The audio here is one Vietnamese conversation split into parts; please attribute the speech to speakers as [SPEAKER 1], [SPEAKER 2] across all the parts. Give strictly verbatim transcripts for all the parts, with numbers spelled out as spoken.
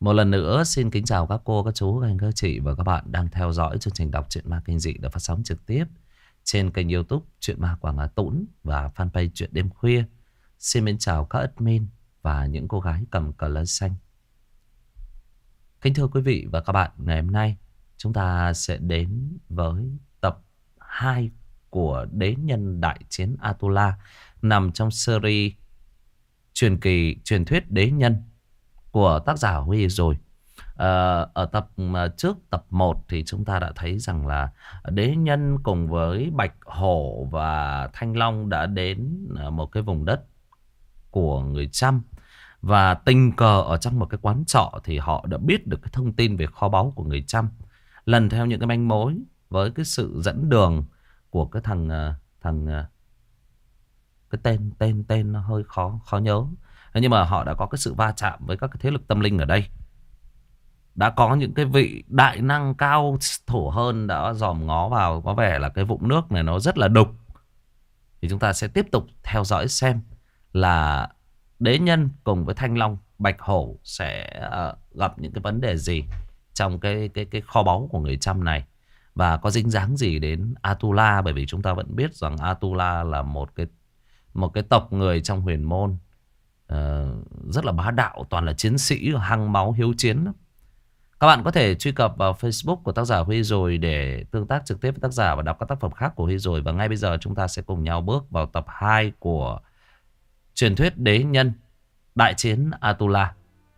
[SPEAKER 1] Một lần nữa xin kính chào các cô, các chú, các anh, các chị và các bạn đang theo dõi chương trình đọc truyện ma kinh dị được phát sóng trực tiếp trên kênh YouTube Truyện Ma Quảng Hà Tũng và fanpage Truyện Đêm Khuya. Xin mến chào các admin và những cô gái cầm cờ lơ xanh. Kính thưa quý vị và các bạn, ngày hôm nay chúng ta sẽ đến với tập hai của Đế Nhân Đại Chiến Atula, nằm trong series truyền kỳ truyền thuyết Đế Nhân của tác giả Huy rồi. À, ở tập trước, tập một thì chúng ta đã thấy rằng là Đế Nhân cùng với Bạch Hổ và Thanh Long đã đến một cái vùng đất của người Chăm. Và tình cờ ở trong một cái quán trọ thì họ đã biết được cái thông tin về kho báu của người Chăm. Lần theo những cái manh mối với cái sự dẫn đường của cái thằng thằng cái tên tên tên nó hơi khó khó nhớ. Nhưng mà họ đã có cái sự va chạm với các cái thế lực tâm linh ở đây. Đã có những cái vị đại năng cao thổ hơn đã dòm ngó vào. Có vẻ là cái vũng nước này nó rất là đục. Thì chúng ta sẽ tiếp tục theo dõi xem là Đế Nhân cùng với Thanh Long, Bạch Hổ sẽ uh, gặp những cái vấn đề gì trong cái, cái, cái kho báu của người Chăm này. Và có dính dáng gì đến Atula. Bởi vì chúng ta vẫn biết rằng Atula là một cái, một cái tộc người trong huyền môn uh, rất là bá đạo, toàn là chiến sĩ, hăng máu, hiếu chiến. Các bạn có thể truy cập vào Facebook của tác giả Huy rồi để tương tác trực tiếp với tác giả và đọc các tác phẩm khác của Huy rồi. Và ngay bây giờ chúng ta sẽ cùng nhau bước vào tập hai của truyền thuyết Đế Nhân Đại Chiến Atula.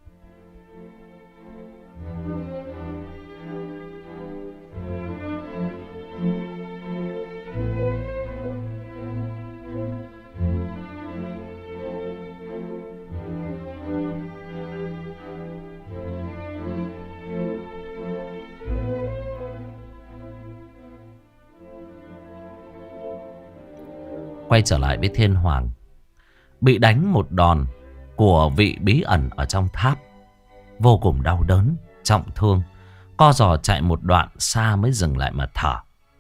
[SPEAKER 1] Quay trở lại với Thiên Hoàng, bị đánh một đòn của vị bí ẩn ở trong tháp, vô cùng đau đớn, trọng thương, co giò chạy một đoạn xa mới dừng lại mà thở.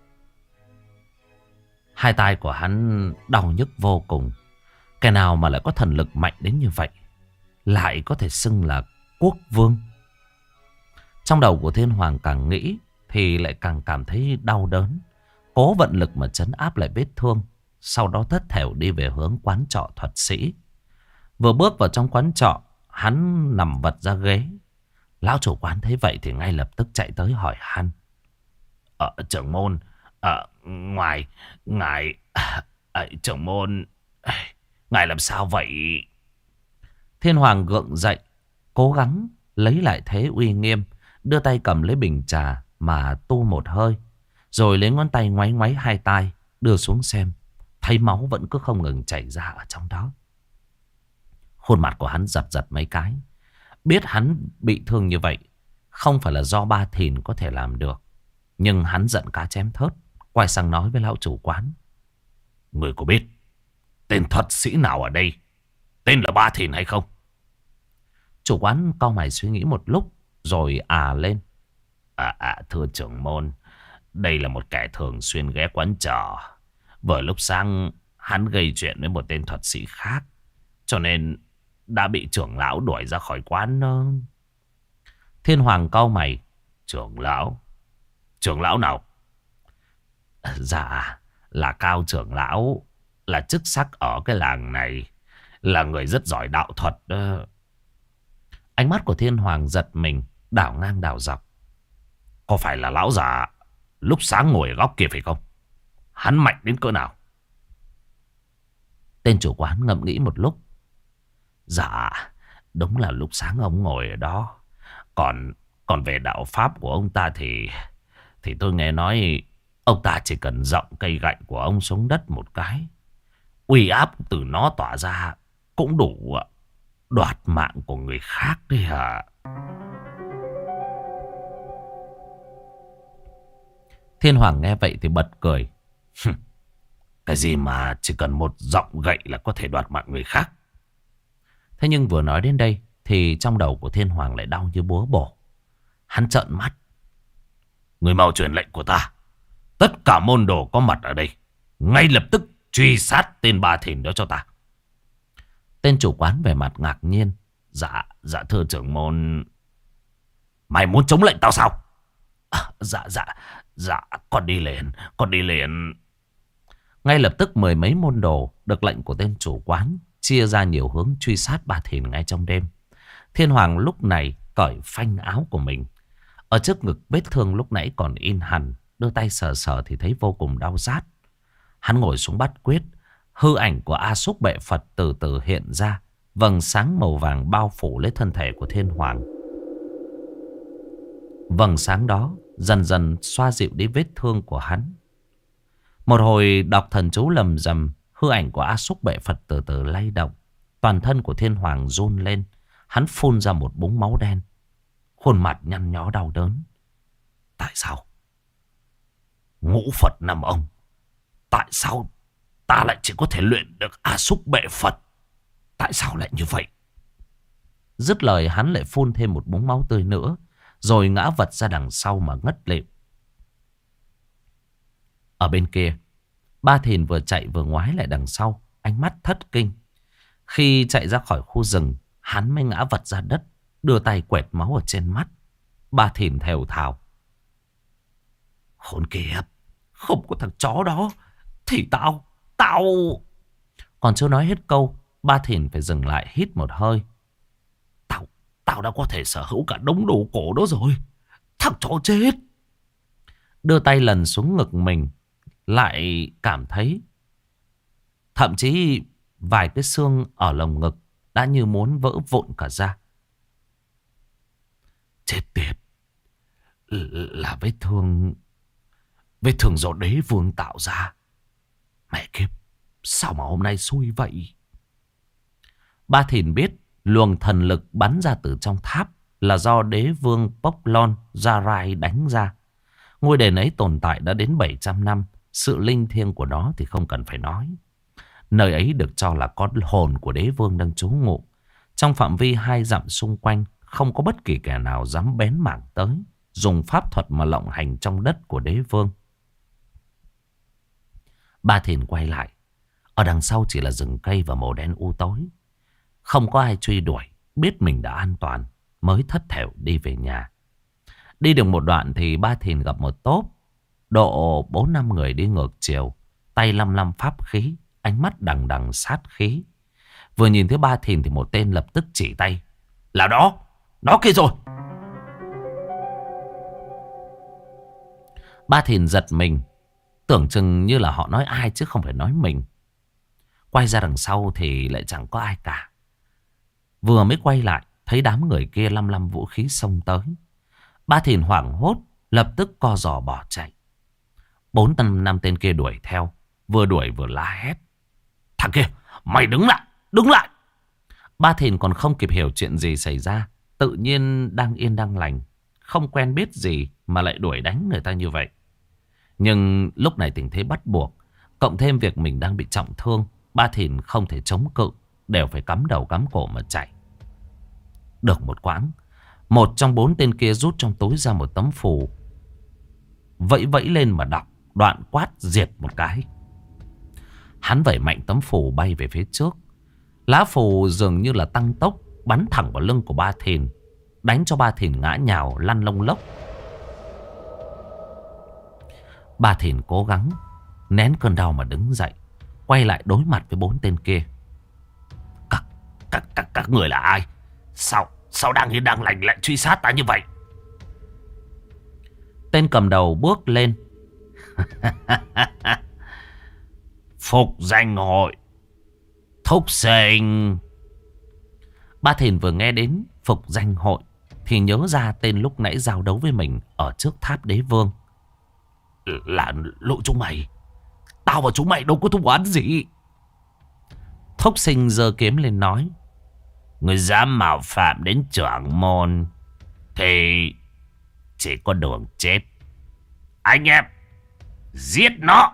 [SPEAKER 1] Hai tay của hắn đau nhức vô cùng. Kẻ nào mà lại có thần lực mạnh đến như vậy, lại có thể xưng là quốc vương. Trong đầu của Thiên Hoàng càng nghĩ thì lại càng cảm thấy đau đớn, cố vận lực mà trấn áp lại vết thương. Sau đó thất thểu đi về hướng quán trọ thuật sĩ. Vừa bước vào trong quán trọ, hắn nằm vật ra ghế. Lão chủ quán thấy vậy thì ngay lập tức chạy tới hỏi han. Ờ, trưởng môn, ờ, ngoài, ngài, ờ, trưởng môn, ngài làm sao vậy? Thiên Hoàng gượng dậy, cố gắng lấy lại thế uy nghiêm, đưa tay cầm lấy bình trà mà tu một hơi. Rồi lấy ngón tay ngoáy ngoáy hai tay, đưa xuống xem. Thấy máu vẫn cứ không ngừng chảy ra ở trong đó. Khuôn mặt của hắn giật giật mấy cái. Biết hắn bị thương như vậy không phải là do ba thìn có thể làm được. Nhưng hắn giận cá chém thớt, quay sang nói với lão chủ quán. Người có biết tên thuật sĩ nào ở đây tên là ba thìn hay không? Chủ quán cau mày suy nghĩ một lúc rồi à lên. À, à thưa trưởng môn, đây là một kẻ thường xuyên ghé quán trọ. Vừa lúc sáng hắn gây chuyện với một tên thuật sĩ khác, cho nên đã bị trưởng lão đuổi ra khỏi quán. Thiên Hoàng cau mày. Trưởng lão? Trưởng lão nào? Dạ là Cao trưởng lão, là chức sắc ở cái làng này, là người rất giỏi đạo thuật đó. Ánh mắt của Thiên Hoàng giật mình, đảo ngang đảo dọc. Có phải là lão già lúc sáng ngồi ở góc kia phải không? Hắn mạnh đến cỡ nào? Tên chủ quán ngẫm nghĩ một lúc. Dạ, đúng là lúc sáng ông ngồi ở đó. Còn còn về đạo pháp của ông ta thì thì tôi nghe nói ông ta chỉ cần giọng cây gậy của ông xuống đất một cái, uy áp từ nó tỏa ra cũng đủ đoạt mạng của người khác đấy hả? Thiên Hoàng nghe vậy thì bật cười. Cái gì mà chỉ cần một giọng gậy là có thể đoạt mạng người khác? Thế nhưng vừa nói đến đây thì trong đầu của Thiên Hoàng lại đau như búa bổ. Hắn trợn mắt. Người mau truyền lệnh của ta. Tất cả môn đồ có mặt ở đây ngay lập tức truy sát tên ba thìn đó cho ta. Tên chủ quán vẻ mặt ngạc nhiên. Dạ, dạ thưa trưởng môn.
[SPEAKER 2] Mày muốn chống lệnh tao sao? À, dạ dạ dạ con đi liền. Con đi liền.
[SPEAKER 1] Ngay lập tức mười mấy môn đồ được lệnh của tên chủ quán chia ra nhiều hướng truy sát bà Thìn ngay trong đêm. Thiên Hoàng lúc này cởi phanh áo của mình. Ở trước ngực vết thương lúc nãy còn in hằn, đưa tay sờ sờ thì thấy vô cùng đau rát. Hắn ngồi xuống bắt quyết. Hư ảnh của A Xúc Bệ Phật từ từ hiện ra. Vầng sáng màu vàng bao phủ lấy thân thể của Thiên Hoàng. Vầng sáng đó dần dần xoa dịu đi vết thương của hắn. Một hồi đọc thần chú lầm rầm, hư ảnh của A Xúc Bệ Phật từ từ lay động. Toàn thân của Thiên Hoàng run lên. Hắn phun ra một búng máu đen. Khuôn mặt nhăn nhó đau đớn. Tại sao? Ngũ Phật nằm ông. Tại sao ta lại chỉ có thể luyện được A Xúc Bệ Phật? Tại sao lại như vậy? Dứt lời hắn lại phun thêm một búng máu tươi nữa. Rồi ngã vật ra đằng sau mà ngất lịm. Ở bên kia, Ba Thìn vừa chạy vừa ngoái lại đằng sau, ánh mắt thất kinh. Khi chạy ra khỏi khu rừng, hắn mới ngã vật ra đất, đưa tay quẹt máu ở trên mắt. Ba Thìn thều thào. Khốn kiếp, không có thằng chó đó thì tao, tao... Còn chưa nói hết câu, Ba Thìn phải dừng lại hít một hơi. Tao, tao đã có thể sở hữu cả đống đồ cổ đó rồi. Thằng chó chết. Đưa tay lần xuống ngực mình, lại cảm thấy thậm chí vài cái xương ở lồng ngực đã như muốn vỡ vụn cả ra. Chết tiệt. Là vết thương. Vết thương do đế vương tạo ra. Mẹ kiếp, sao mà hôm nay xui vậy? Ba Thìn biết luồng thần lực bắn ra từ trong tháp là do đế vương Poklon Jarai đánh ra. Ngôi đền ấy tồn tại đã đến bảy trăm năm. Sự linh thiêng của nó thì không cần phải nói. Nơi ấy được cho là có hồn của đế vương đang trú ngụ. Trong phạm vi hai dặm xung quanh, không có bất kỳ kẻ nào dám bén mảng tới, dùng pháp thuật mà lộng hành trong đất của đế vương. Ba Thìn quay lại. Ở đằng sau chỉ là rừng cây và màu đen u tối. Không có ai truy đuổi, biết mình đã an toàn, mới thất thểu đi về nhà. Đi được một đoạn thì Ba Thìn gặp một tốp độ bốn năm người đi ngược chiều, tay lăm lăm pháp khí, ánh mắt đằng đằng sát khí. Vừa nhìn thấy Ba Thìn thì một tên lập tức chỉ tay. Là đó, đó kia rồi. Ba Thìn giật mình, tưởng chừng như là họ nói ai chứ không phải nói mình. Quay ra đằng sau thì lại chẳng có ai cả. Vừa mới quay lại, thấy đám người kia lăm lăm vũ khí xông tới. Ba Thìn hoảng hốt, lập tức co giò bỏ chạy. Bốn năm năm tên kia đuổi theo, vừa đuổi vừa la hét. Thằng kia, mày đứng lại, đứng lại. Ba Thìn còn không kịp hiểu chuyện gì xảy ra. Tự nhiên đang yên đang lành, không quen biết gì mà lại đuổi đánh người ta như vậy. Nhưng lúc này tình thế bắt buộc, cộng thêm việc mình đang bị trọng thương, Ba Thìn không thể chống cự, đều phải cắm đầu cắm cổ mà chạy. Được một quãng, một trong bốn tên kia rút trong túi ra một tấm phù, vẫy vẫy lên mà đọc, đoạn quát diệt một cái. Hắn vẩy mạnh tấm phù bay về phía trước. Lá phù dường như là tăng tốc, bắn thẳng vào lưng của Ba Thìn, đánh cho Ba Thìn ngã nhào lăn lông lốc. Ba Thìn cố gắng nén cơn đau mà đứng dậy, quay lại đối mặt với bốn tên kia. Các, các, các, các người là ai? Sao, sao đang yên đang lành lại truy sát ta như vậy? Tên cầm đầu bước lên. Phục danh hội. Thúc sinh. Ba Thìn vừa nghe đến phục danh hội thì nhớ ra tên lúc nãy giao đấu với mình ở trước tháp đế vương. Là lũ chúng mày. Tao và chúng mày đâu có thù oán gì. Thúc sinh giơ kiếm lên nói. Người dám mạo phạm đến trưởng môn thì chỉ có đường chết. Anh em, giết nó.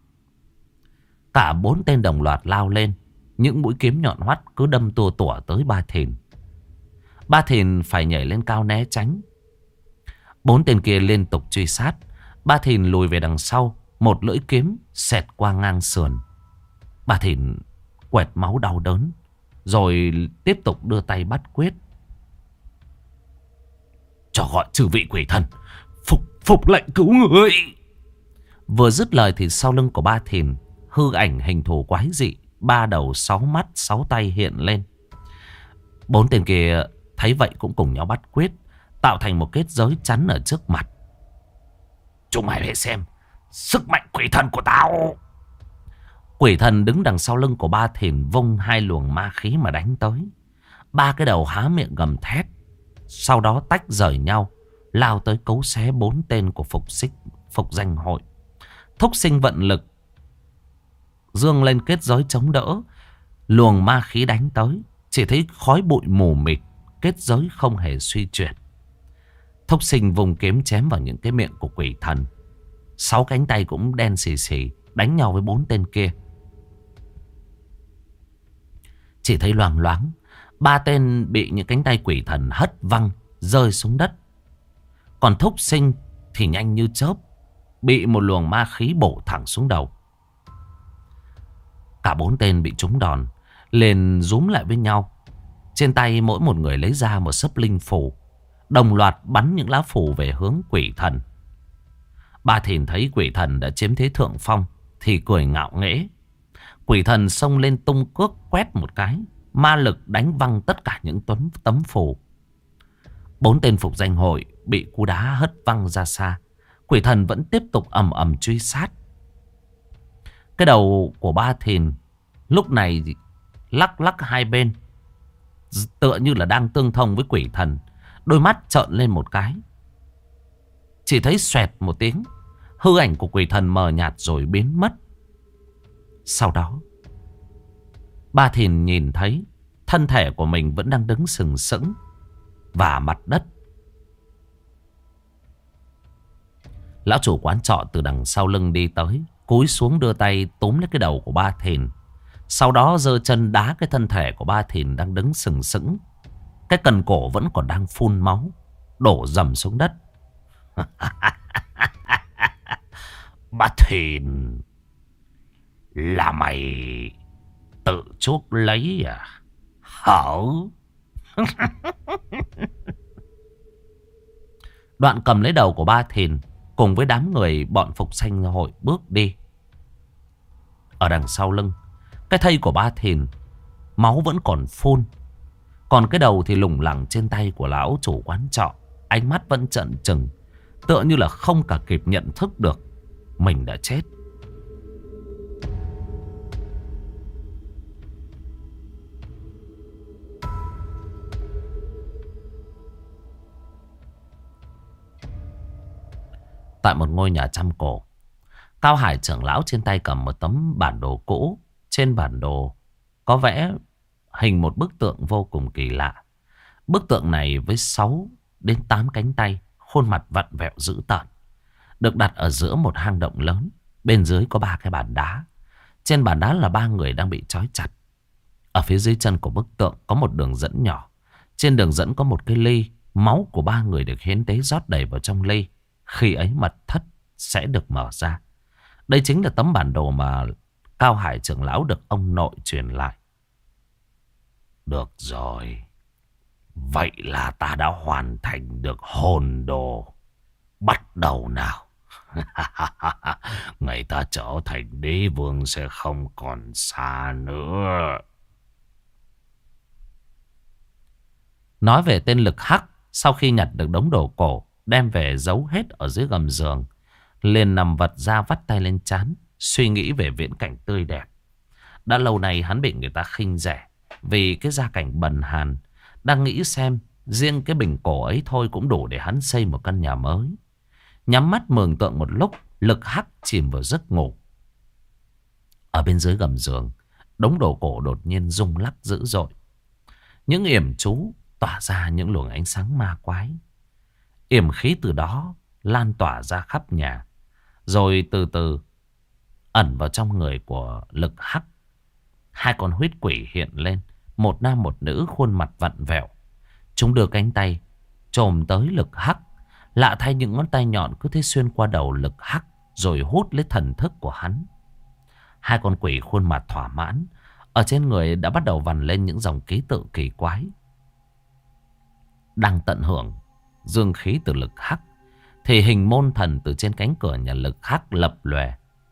[SPEAKER 1] Cả bốn tên đồng loạt lao lên. Những mũi kiếm nhọn hoắt cứ đâm tua tủa tới Ba Thìn. Ba Thìn phải nhảy lên cao né tránh. Bốn tên kia liên tục truy sát. Ba Thìn lùi về đằng sau, một lưỡi kiếm xẹt qua ngang sườn. Ba Thìn quẹt máu đau đớn, rồi tiếp tục đưa tay bắt quyết.
[SPEAKER 2] cho gọi chư vị quỷ thần Phục phục lệnh cứu người.
[SPEAKER 1] Vừa dứt lời thì sau lưng của Ba Thìn, hư ảnh hình thù quái dị, ba đầu sáu mắt sáu tay hiện lên. Bốn tên kia thấy vậy cũng cùng nhau bắt quyết, tạo thành một kết giới chắn ở trước mặt.
[SPEAKER 2] Chúng mày hãy xem sức mạnh quỷ thần của tao.
[SPEAKER 1] Quỷ thần đứng đằng sau lưng của Ba Thìn vung hai luồng ma khí mà đánh tới. Ba cái đầu há miệng gầm thét, sau đó tách rời nhau, lao tới cấu xé bốn tên của Phục Xích Phục Danh Hội. Thúc Sinh vận lực dương lên kết giới chống đỡ, luồng ma khí đánh tới, chỉ thấy khói bụi mù mịt, kết giới không hề suy chuyển. Thúc Sinh vùng kiếm chém vào những cái miệng của quỷ thần. Sáu cánh tay cũng đen xì xì đánh nhau với bốn tên kia. Chỉ thấy loàng loáng, ba tên bị những cánh tay quỷ thần hất văng rơi xuống đất. Còn Thúc Sinh thì nhanh như chớp, bị một luồng ma khí bổ thẳng xuống đầu. Cả bốn tên bị trúng đòn, liền rúm lại với nhau. Trên tay mỗi một người lấy ra một sấp linh phù, đồng loạt bắn những lá phù về hướng quỷ thần. Ba Thìn thấy quỷ thần đã chiếm thế thượng phong thì cười ngạo nghễ. Quỷ thần xông lên tung cước quét một cái, ma lực đánh văng tất cả những tấm tấm phù. Bốn tên Phục Danh Hội bị cú đá hất văng ra xa. Quỷ thần vẫn tiếp tục ầm ầm truy sát. Cái đầu của Ba Thìn lúc này lắc lắc hai bên, tựa như là đang tương thông với quỷ thần. Đôi mắt trợn lên một cái, chỉ thấy xoẹt một tiếng, hư ảnh của quỷ thần mờ nhạt rồi biến mất. Sau đó Ba Thìn nhìn thấy thân thể của mình vẫn đang đứng sừng sững và mặt đất. Lão chủ quán trọ từ đằng sau lưng đi tới, cúi xuống đưa tay túm lấy cái đầu của Ba Thìn. Sau đó giơ chân đá cái thân thể của Ba Thìn đang đứng sừng sững. Cái cần cổ vẫn còn đang phun máu, đổ dầm xuống đất.
[SPEAKER 2] Ba Thìn, là mày tự chuốc lấy à? Hở?
[SPEAKER 1] Đoạn cầm lấy đầu của Ba Thìn, cùng với đám người bọn Phục Sanh Hội bước đi. Ở đằng sau lưng, cái thây của Ba Thìn máu vẫn còn phun, còn cái đầu thì lủng lẳng trên tay của lão chủ quán trọ. Ánh mắt vẫn trợn trừng, tựa như là không cả kịp nhận thức được mình đã chết. Tại một ngôi nhà trăm cổ, Cao Hải trưởng lão trên tay cầm một tấm bản đồ cũ. Trên bản đồ có vẽ hình một bức tượng vô cùng kỳ lạ. Bức tượng này với sáu đến tám cánh tay, khuôn mặt vặn vẹo dữ tợn, được đặt ở giữa một hang động lớn. Bên dưới có ba cái bàn đá. Trên bàn đá là ba người đang bị trói chặt. Ở phía dưới chân của bức tượng có một đường dẫn nhỏ. Trên đường dẫn có một cái ly. Máu của ba người được hiến tế rót đầy vào trong ly. Khi ấy mật thất sẽ được mở ra. Đây chính là tấm bản đồ mà Cao Hải trưởng lão được ông nội truyền lại.
[SPEAKER 2] Được rồi, vậy là ta đã hoàn thành được hồn đồ. Bắt đầu nào. Ngày ta trở thành đế vương sẽ không còn xa nữa.
[SPEAKER 1] Nói về tên Lực Hắc, sau khi nhặt được đống đồ cổ, đem về giấu hết ở dưới gầm giường, liền nằm vật ra vắt tay lên trán, suy nghĩ về viễn cảnh tươi đẹp. Đã lâu nay hắn bị người ta khinh rẻ vì cái gia cảnh bần hàn. Đang nghĩ xem riêng cái bình cổ ấy thôi cũng đủ để hắn xây một căn nhà mới. Nhắm mắt mường tượng một lúc, Lực Hắc chìm vào giấc ngủ. Ở bên dưới gầm giường, đống đồ cổ đột nhiên rung lắc dữ dội. Những yểm chú tỏa ra những luồng ánh sáng ma quái. Yểm khí từ đó lan tỏa ra khắp nhà, rồi từ từ ẩn vào trong người của Lực Hắc. Hai con huyết quỷ hiện lên, một nam một nữ, khuôn mặt vặn vẹo. Chúng đưa cánh tay chồm tới Lực Hắc. Lạ thay, những ngón tay nhọn cứ thế xuyên qua đầu Lực Hắc, rồi hút lấy thần thức của hắn. Hai con quỷ khuôn mặt thỏa mãn, ở trên người đã bắt đầu vằn lên những dòng ký tự kỳ quái. Đang tận hưởng dương khí từ lực hắc, thì hình môn thần từ trên cánh cửa nhà lực hắc lập lòe.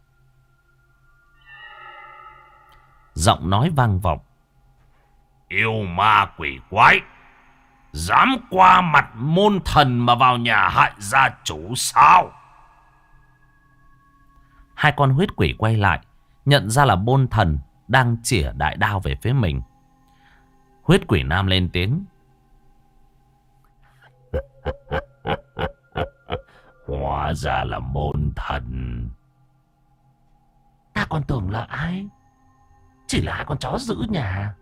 [SPEAKER 1] Giọng nói vang vọng.
[SPEAKER 2] Yêu ma quỷ quái, dám qua mặt môn thần mà vào nhà hại gia chủ sao?
[SPEAKER 1] Hai con huyết quỷ quay lại, nhận ra là môn thần đang chĩa đại đao về phía mình. Huyết quỷ nam lên tiếng.
[SPEAKER 2] Hóa ra là môn thần.
[SPEAKER 1] Ta còn tưởng là ai? Chỉ là hai con chó giữ nhà.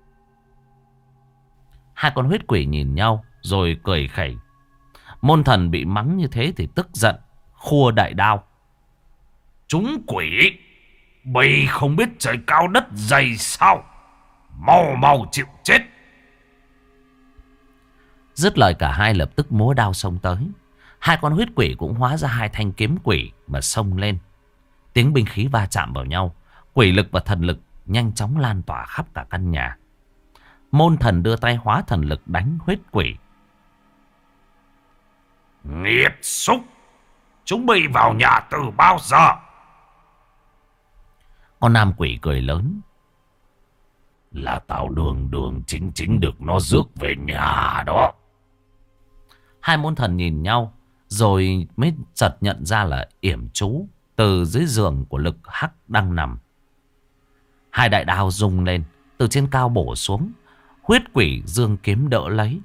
[SPEAKER 1] Hai con huyết quỷ nhìn nhau rồi cười khẩy. Môn thần bị mắng như thế thì tức giận, khua đại đao.
[SPEAKER 2] Chúng quỷ, bây không biết trời cao đất dày sao? Mau mau chịu chết.
[SPEAKER 1] Dứt lời cả hai lập tức múa đao xông tới. Hai con huyết quỷ cũng hóa ra hai thanh kiếm quỷ mà xông lên. Tiếng binh khí va chạm vào nhau, quỷ lực và thần lực nhanh chóng lan tỏa khắp cả căn nhà. Môn thần đưa tay hóa thần lực đánh huyết quỷ.
[SPEAKER 2] Nghiệt xúc, chúng bay vào nhà từ bao giờ?
[SPEAKER 1] Con nam quỷ cười lớn.
[SPEAKER 2] Là tao đường đường chính chính được nó rước về nhà đó.
[SPEAKER 1] Hai môn thần nhìn nhau rồi mới chợt nhận ra là yểm chú từ dưới giường của lực hắc đang nằm. Hai đại đao rung lên, từ trên cao bổ xuống. Huyết quỷ dương kiếm đỡ lấy.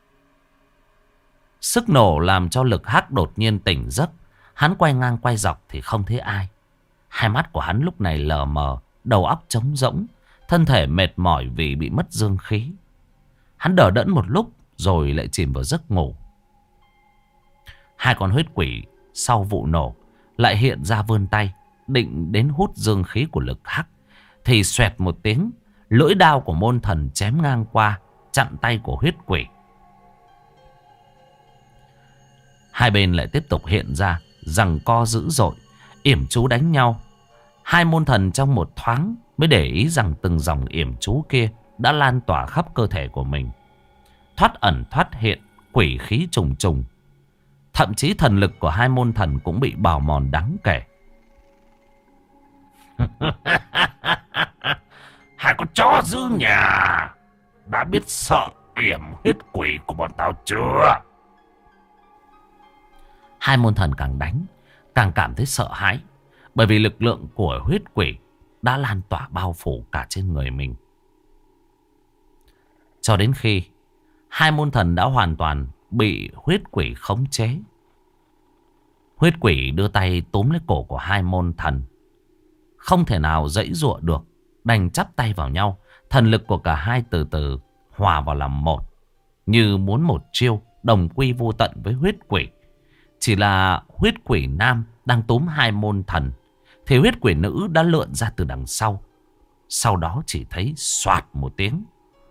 [SPEAKER 1] Sức nổ làm cho lực hắc đột nhiên tỉnh giấc. Hắn quay ngang quay dọc thì không thấy ai. Hai mắt của hắn lúc này lờ mờ, đầu óc trống rỗng, thân thể mệt mỏi vì bị mất dương khí. Hắn đờ đẫn một lúc rồi lại chìm vào giấc ngủ. Hai con huyết quỷ sau vụ nổ lại hiện ra vươn tay, định đến hút dương khí của lực hắc. Thì xoẹt một tiếng, lưỡi đao của môn thần chém ngang qua, chặn tay của huyết quỷ. Hai bên lại tiếp tục hiện ra, giằng co dữ dội, yểm chú đánh nhau. Hai môn thần trong một thoáng mới để ý rằng từng dòng yểm chú kia đã lan tỏa khắp cơ thể của mình. Thoát ẩn thoát hiện, quỷ khí trùng trùng. Thậm chí thần lực của hai môn thần cũng bị bào mòn đáng kể.
[SPEAKER 2] Hai con chó giữ nhà đã biết sợ yểm huyết quỷ của bọn tao chưa?
[SPEAKER 1] Hai môn thần càng đánh càng cảm thấy sợ hãi, bởi vì lực lượng của huyết quỷ đã lan tỏa bao phủ cả trên người mình. Cho đến khi hai môn thần đã hoàn toàn bị huyết quỷ khống chế. Huyết quỷ đưa tay túm lấy cổ của hai môn thần, không thể nào giãy giụa được, đành chắp tay vào nhau. Thần lực của cả hai từ từ hòa vào làm một, như muốn một chiêu đồng quy vô tận với huyết quỷ. Chỉ là huyết quỷ nam đang túm hai môn thần, thì huyết quỷ nữ đã lượn ra từ đằng sau. Sau đó chỉ thấy xoạt một tiếng,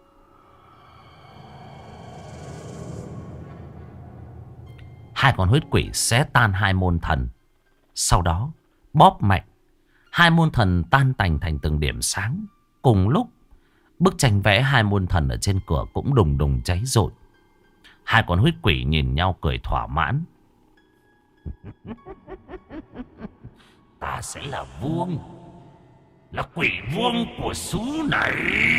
[SPEAKER 1] hai con huyết quỷ xé tan hai môn thần. Sau đó bóp mạnh, hai môn thần tan tành thành từng điểm sáng. Cùng lúc, bức tranh vẽ hai môn thần ở trên cửa cũng đùng đùng cháy rụi. Hai con huyết quỷ nhìn nhau cười thỏa mãn.
[SPEAKER 2] Ta sẽ là vương, là quỷ vương của xứ này.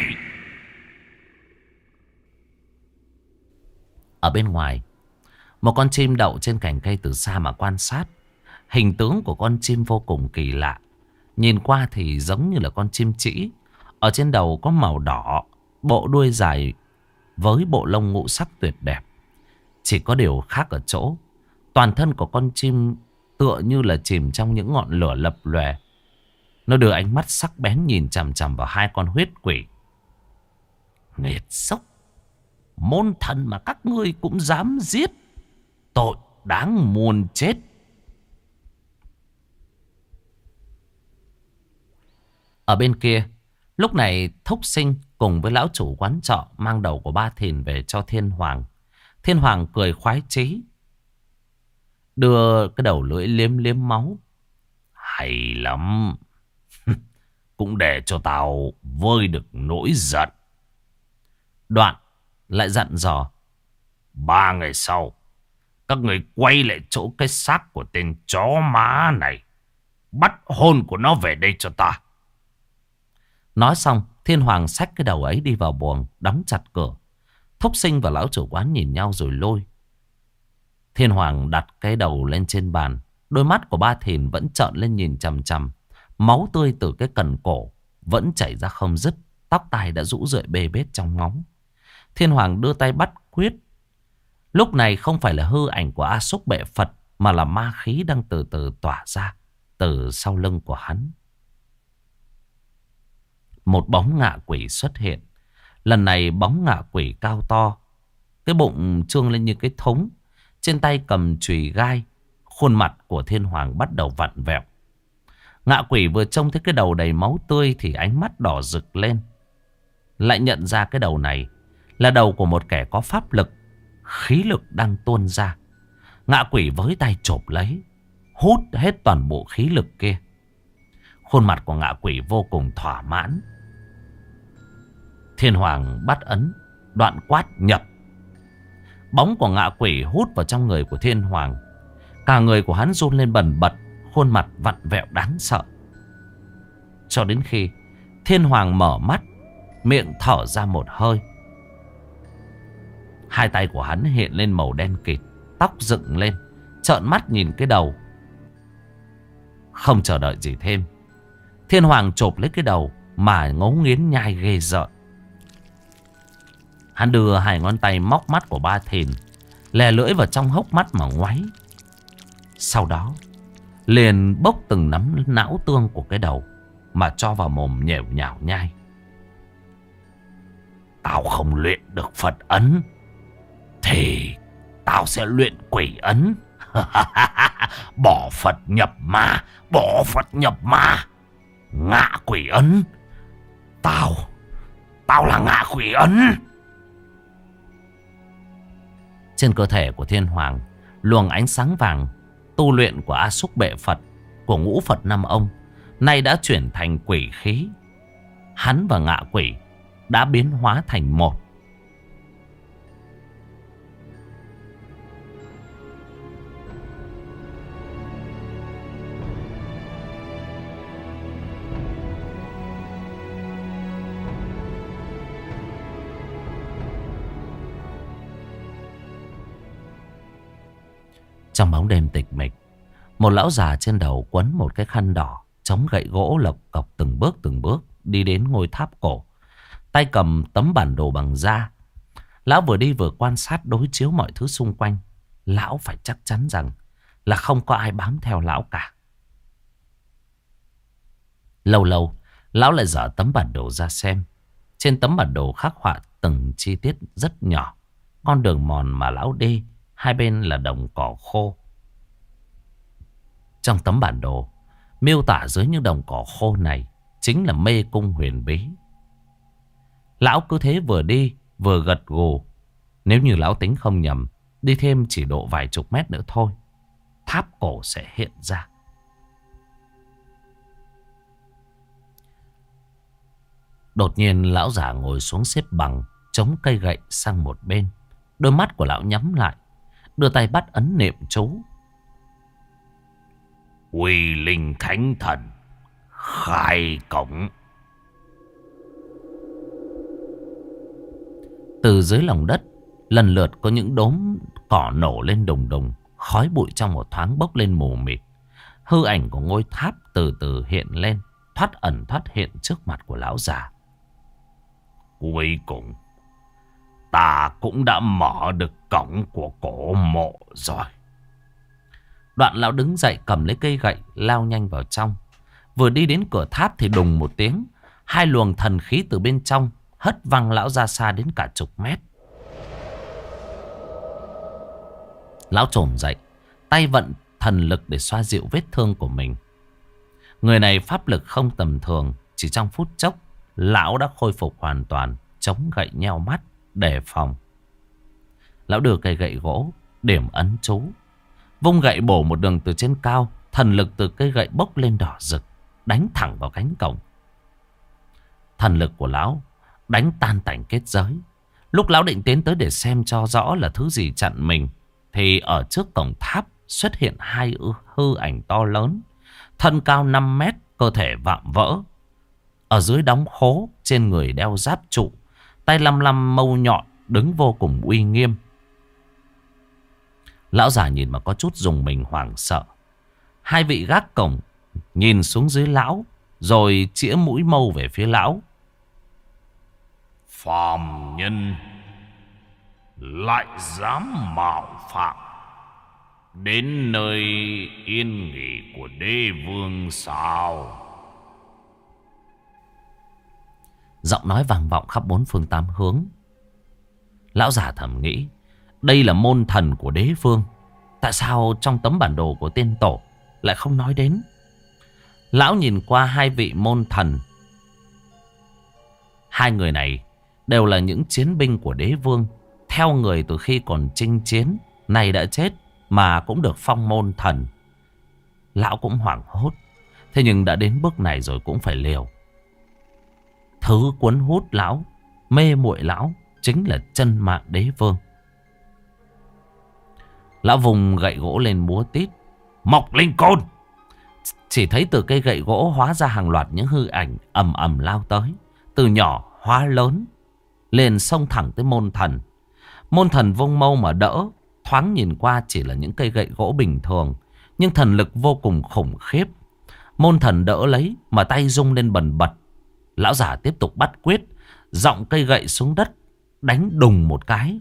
[SPEAKER 1] Ở bên ngoài, một con chim đậu trên cành cây từ xa mà quan sát. Hình tướng của con chim vô cùng kỳ lạ. Nhìn qua thì giống như là con chim trĩ. Ở trên đầu có màu đỏ, bộ đuôi dài với bộ lông ngũ sắc tuyệt đẹp. Chỉ có điều khác ở chỗ, toàn thân của con chim tựa như là chìm trong những ngọn lửa lập lòe. Nó đưa ánh mắt sắc bén nhìn chằm chằm vào hai con huyết quỷ.
[SPEAKER 2] Nghiệt xúc, môn thần mà các ngươi cũng dám giết, tội đáng muôn chết.
[SPEAKER 1] Ở bên kia, lúc này Thúc Sinh cùng với lão chủ quán trọ mang đầu của ba thìn về cho Thiên Hoàng. Thiên Hoàng cười khoái chí, đưa cái đầu lưỡi liếm liếm máu.
[SPEAKER 2] Hay lắm. Cũng để cho tao vơi được nỗi giận.
[SPEAKER 1] Đoạn lại dặn dò.
[SPEAKER 2] Ba ngày sau, Các người quay lại chỗ cái xác của tên chó má này. Bắt hồn của nó về đây cho ta.
[SPEAKER 1] Nói xong, Thiên Hoàng xách cái đầu ấy đi vào buồng, đóng chặt cửa. Thúc Sinh và lão chủ quán nhìn nhau rồi lôi. Thiên Hoàng đặt cái đầu lên trên bàn. Đôi mắt của Ba Thìn vẫn trợn lên nhìn chằm chằm. Máu tươi từ cái cần cổ vẫn chảy ra không dứt. Tóc tai đã rũ rượi bê bết trong máu. Thiên Hoàng đưa tay bắt quyết. Lúc này không phải là hư ảnh của A Xúc Bệ Phật, mà là ma khí đang từ từ tỏa ra từ sau lưng của hắn. Một bóng ngạ quỷ xuất hiện. Lần này bóng ngạ quỷ cao to, cái bụng trương lên như cái thúng, trên tay cầm chùy gai. Khuôn mặt của Thiên Hoàng bắt đầu vặn vẹo. Ngạ quỷ vừa trông thấy cái đầu đầy máu tươi thì ánh mắt đỏ rực lên. Lại nhận ra cái đầu này là đầu của một kẻ có pháp lực, khí lực đang tuôn ra. Ngạ quỷ với tay chộp lấy, hút hết toàn bộ khí lực kia. Khuôn mặt của ngạ quỷ vô cùng thỏa mãn. Thiên Hoàng bắt ấn, đoạn quát nhập. Bóng của ngạ quỷ hút vào trong người của Thiên Hoàng. Cả người của hắn run lên bần bật, khuôn mặt vặn vẹo đáng sợ. Cho đến khi Thiên Hoàng mở mắt, miệng thở ra một hơi. Hai tay của hắn hiện lên màu đen kịt, tóc dựng lên, trợn mắt nhìn cái đầu. Không chờ đợi gì thêm, Thiên Hoàng chộp lấy cái đầu mà ngấu nghiến nhai ghê rợn. Hắn đưa hai ngón tay móc mắt của Ba Thìn, lè lưỡi vào trong hốc mắt mà ngoáy. Sau đó liền bốc từng nắm não tương của cái đầu mà cho vào mồm nhểu nhảo nhai.
[SPEAKER 2] Tao không luyện được Phật ấn thì tao sẽ luyện quỷ ấn. Bỏ Phật nhập ma, bỏ Phật nhập ma. Ngạ quỷ ấn. Tao, tao là ngạ quỷ ấn.
[SPEAKER 1] Trên cơ thể của Thiên Hoàng, luồng ánh sáng vàng tu luyện của A Xúc Bệ Phật, của ngũ Phật Năm Ông, nay đã chuyển thành quỷ khí. Hắn và ngạ quỷ đã biến hóa thành một. Trong bóng đêm tịch mịch, một lão già trên đầu quấn một cái khăn đỏ, chống gậy gỗ lộc cọc từng bước từng bước đi đến ngôi tháp cổ, tay cầm tấm bản đồ bằng da. Lão vừa đi vừa quan sát đối chiếu mọi thứ xung quanh. Lão phải chắc chắn rằng là không có ai bám theo lão cả. Lâu lâu lão lại dở tấm bản đồ ra xem. Trên tấm bản đồ khắc họa từng chi tiết rất nhỏ. Con đường mòn mà lão đi, hai bên là đồng cỏ khô. Trong tấm bản đồ miêu tả dưới những đồng cỏ khô này chính là mê cung huyền bí. Lão cứ thế vừa đi vừa gật gù. Nếu như lão tính không nhầm, đi thêm chỉ độ vài chục mét nữa thôi, tháp cổ sẽ hiện ra. Đột nhiên lão già ngồi xuống xếp bằng, chống cây gậy sang một bên. Đôi mắt của lão nhắm lại, đưa tay bắt ấn niệm chú.
[SPEAKER 2] Uy linh thánh thần, khai cổng.
[SPEAKER 1] Từ dưới lòng đất lần lượt có những đốm cỏ nổ lên đùng đùng. Khói bụi trong một thoáng bốc lên mù mịt. Hư ảnh của ngôi tháp từ từ hiện lên, thoát ẩn thoát hiện trước mặt của lão già.
[SPEAKER 2] Cuối cùng ta cũng đã mở được cổng của cổ mộ rồi.
[SPEAKER 1] Đoạn lão đứng dậy cầm lấy cây gậy lao nhanh vào trong. Vừa đi đến cửa tháp thì đùng một tiếng, hai luồng thần khí từ bên trong hất văng lão ra xa đến cả chục mét. Lão trồm dậy, tay vận thần lực để xoa dịu vết thương của mình. Người này pháp lực không tầm thường. Chỉ trong phút chốc, lão đã khôi phục hoàn toàn, chống gậy nheo mắt, đề phòng. Lão đưa cây gậy gỗ, điểm ấn chú, vung gậy bổ một đường từ trên cao. Thần lực từ cây gậy bốc lên đỏ rực, đánh thẳng vào cánh cổng. Thần lực của lão đánh tan tành kết giới. Lúc lão định tiến tới để xem cho rõ là thứ gì chặn mình, thì ở trước cổng tháp xuất hiện hai hư ảnh to lớn. Thân cao năm mét, cơ thể vạm vỡ. Ở dưới đóng khố, trên người đeo giáp trụ, tay lăm lăm mâu nhọn, đứng vô cùng uy nghiêm. Lão già nhìn mà có chút dùng mình hoảng sợ. Hai vị gác cổng nhìn xuống dưới lão, rồi chĩa mũi mâu về phía lão.
[SPEAKER 2] Phàm nhân lại dám mạo phạm đến nơi yên nghỉ của đế vương sao?
[SPEAKER 1] Giọng nói vang vọng khắp bốn phương tám hướng. Lão già thầm nghĩ, đây là môn thần của đế vương, tại sao trong tấm bản đồ của tiên tổ lại không nói đến? Lão nhìn qua hai vị môn thần. Hai người này đều là những chiến binh của đế vương, theo người từ khi còn chinh chiến, này đã chết mà cũng được phong môn thần. Lão cũng hoảng hốt, thế nhưng đã đến bước này rồi cũng phải liều. Thứ cuốn hút lão, mê muội lão chính là chân mạng đế vương. Lão vùng gậy gỗ lên múa tít.
[SPEAKER 2] Mộc Linh Côn!
[SPEAKER 1] Chỉ thấy từ cây gậy gỗ hóa ra hàng loạt những hư ảnh ầm ầm lao tới. Từ nhỏ hóa lớn, liền xông thẳng tới môn thần. Môn thần vung mâu mà đỡ. Thoáng nhìn qua chỉ là những cây gậy gỗ bình thường, nhưng thần lực vô cùng khủng khiếp. Môn thần đỡ lấy mà tay rung lên bần bật. Lão giả tiếp tục bắt quyết, giọng cây gậy xuống đất, đánh đùng một cái.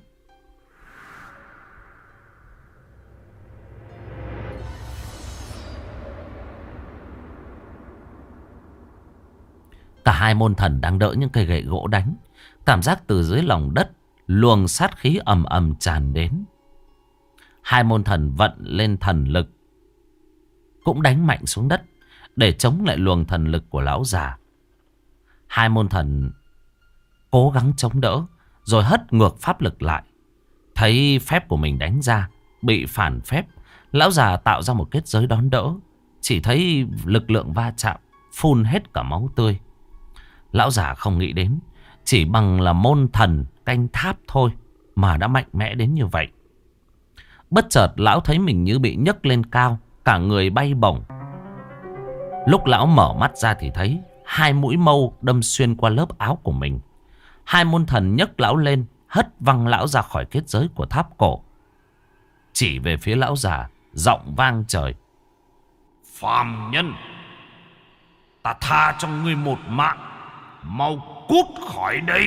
[SPEAKER 1] Cả hai môn thần đang đỡ những cây gậy gỗ đánh. Cảm giác từ dưới lòng đất luồng sát khí ầm ầm tràn đến. Hai môn thần vận lên thần lực, cũng đánh mạnh xuống đất để chống lại luồng thần lực của lão già. Hai môn thần cố gắng chống đỡ, rồi hất ngược pháp lực lại. Thấy phép của mình đánh ra bị phản phép, lão già tạo ra một kết giới đón đỡ. Chỉ thấy lực lượng va chạm, phun hết cả máu tươi. Lão già không nghĩ đến, chỉ bằng là môn thần canh tháp thôi mà đã mạnh mẽ đến như vậy. Bất chợt lão thấy mình như bị nhấc lên cao, cả người bay bổng. Lúc lão mở mắt ra thì thấy hai mũi mâu đâm xuyên qua lớp áo của mình. Hai môn thần nhấc lão lên, hất văng lão ra khỏi kết giới của tháp cổ. Chỉ về phía lão già, giọng vang trời.
[SPEAKER 2] Phàm nhân, ta tha cho ngươi một mạng, mau cút khỏi đây.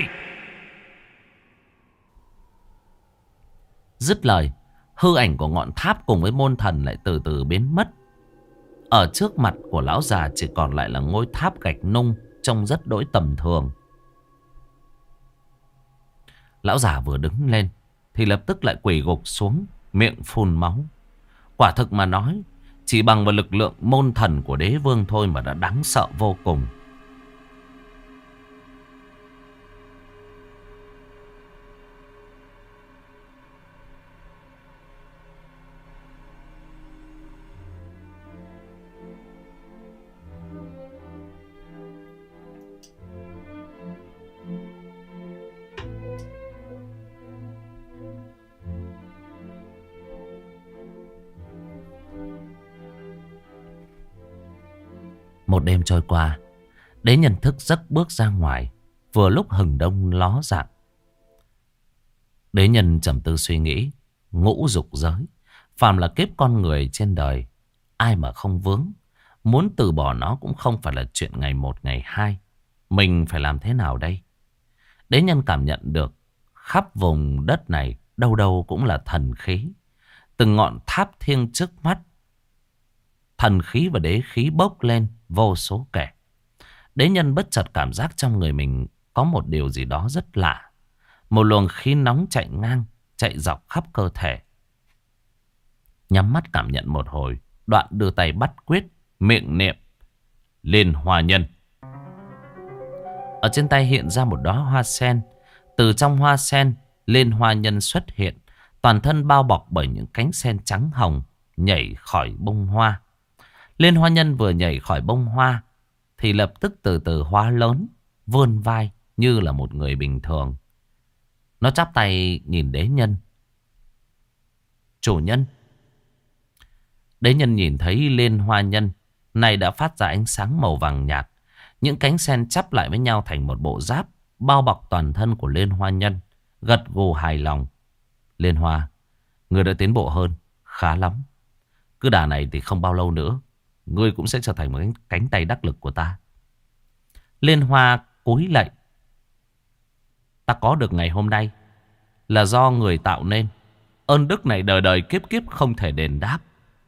[SPEAKER 1] Dứt lời, hư ảnh của ngọn tháp cùng với môn thần lại từ từ biến mất. Ở trước mặt của lão già chỉ còn lại là ngôi tháp gạch nung, trông rất đỗi tầm thường. Lão già vừa đứng lên thì lập tức lại quỳ gục xuống, miệng phun máu. Quả thực mà nói, chỉ bằng vào lực lượng môn thần của đế vương thôi mà đã đáng sợ vô cùng. Một đêm trôi qua, đế nhân thức giấc bước ra ngoài, vừa lúc hừng đông ló dạng. Đế nhân trầm tư suy nghĩ, ngũ dục giới, phàm là kiếp con người trên đời, ai mà không vướng. Muốn từ bỏ nó cũng không phải là chuyện ngày một ngày hai. Mình phải làm thế nào đây? Đế nhân cảm nhận được khắp vùng đất này đâu đâu cũng là thần khí. Từng ngọn tháp thiêng trước mắt, thần khí và đế khí bốc lên vô số kể. Đế nhân bất chợt cảm giác trong người mình có một điều gì đó rất lạ. Một luồng khí nóng chạy ngang, chạy dọc khắp cơ thể. Nhắm mắt cảm nhận một hồi, đoạn đưa tay bắt quyết, miệng niệm Liên Hoa Nhân. Ở trên tay hiện ra một đóa hoa sen. Từ trong hoa sen, Liên Hoa Nhân xuất hiện, toàn thân bao bọc bởi những cánh sen trắng hồng, nhảy khỏi bông hoa. Liên Hoa Nhân vừa nhảy khỏi bông hoa thì lập tức từ từ hóa lớn, vươn vai như là một người bình thường. Nó chắp tay nhìn đế nhân. Chủ nhân. Đế nhân nhìn thấy liên hoa nhân này đã phát ra ánh sáng màu vàng nhạt. Những cánh sen chắp lại với nhau thành một bộ giáp bao bọc toàn thân của liên hoa nhân. Gật gù hài lòng. Liên hoa, ngươi đã tiến bộ hơn. Khá lắm. Cứ đà này thì không bao lâu nữa ngươi cũng sẽ trở thành một cánh tay đắc lực của ta. Liên hoa cúi lạy. Ta có được ngày hôm nay là do người tạo nên. Ơn đức này đời đời kiếp kiếp không thể đền đáp.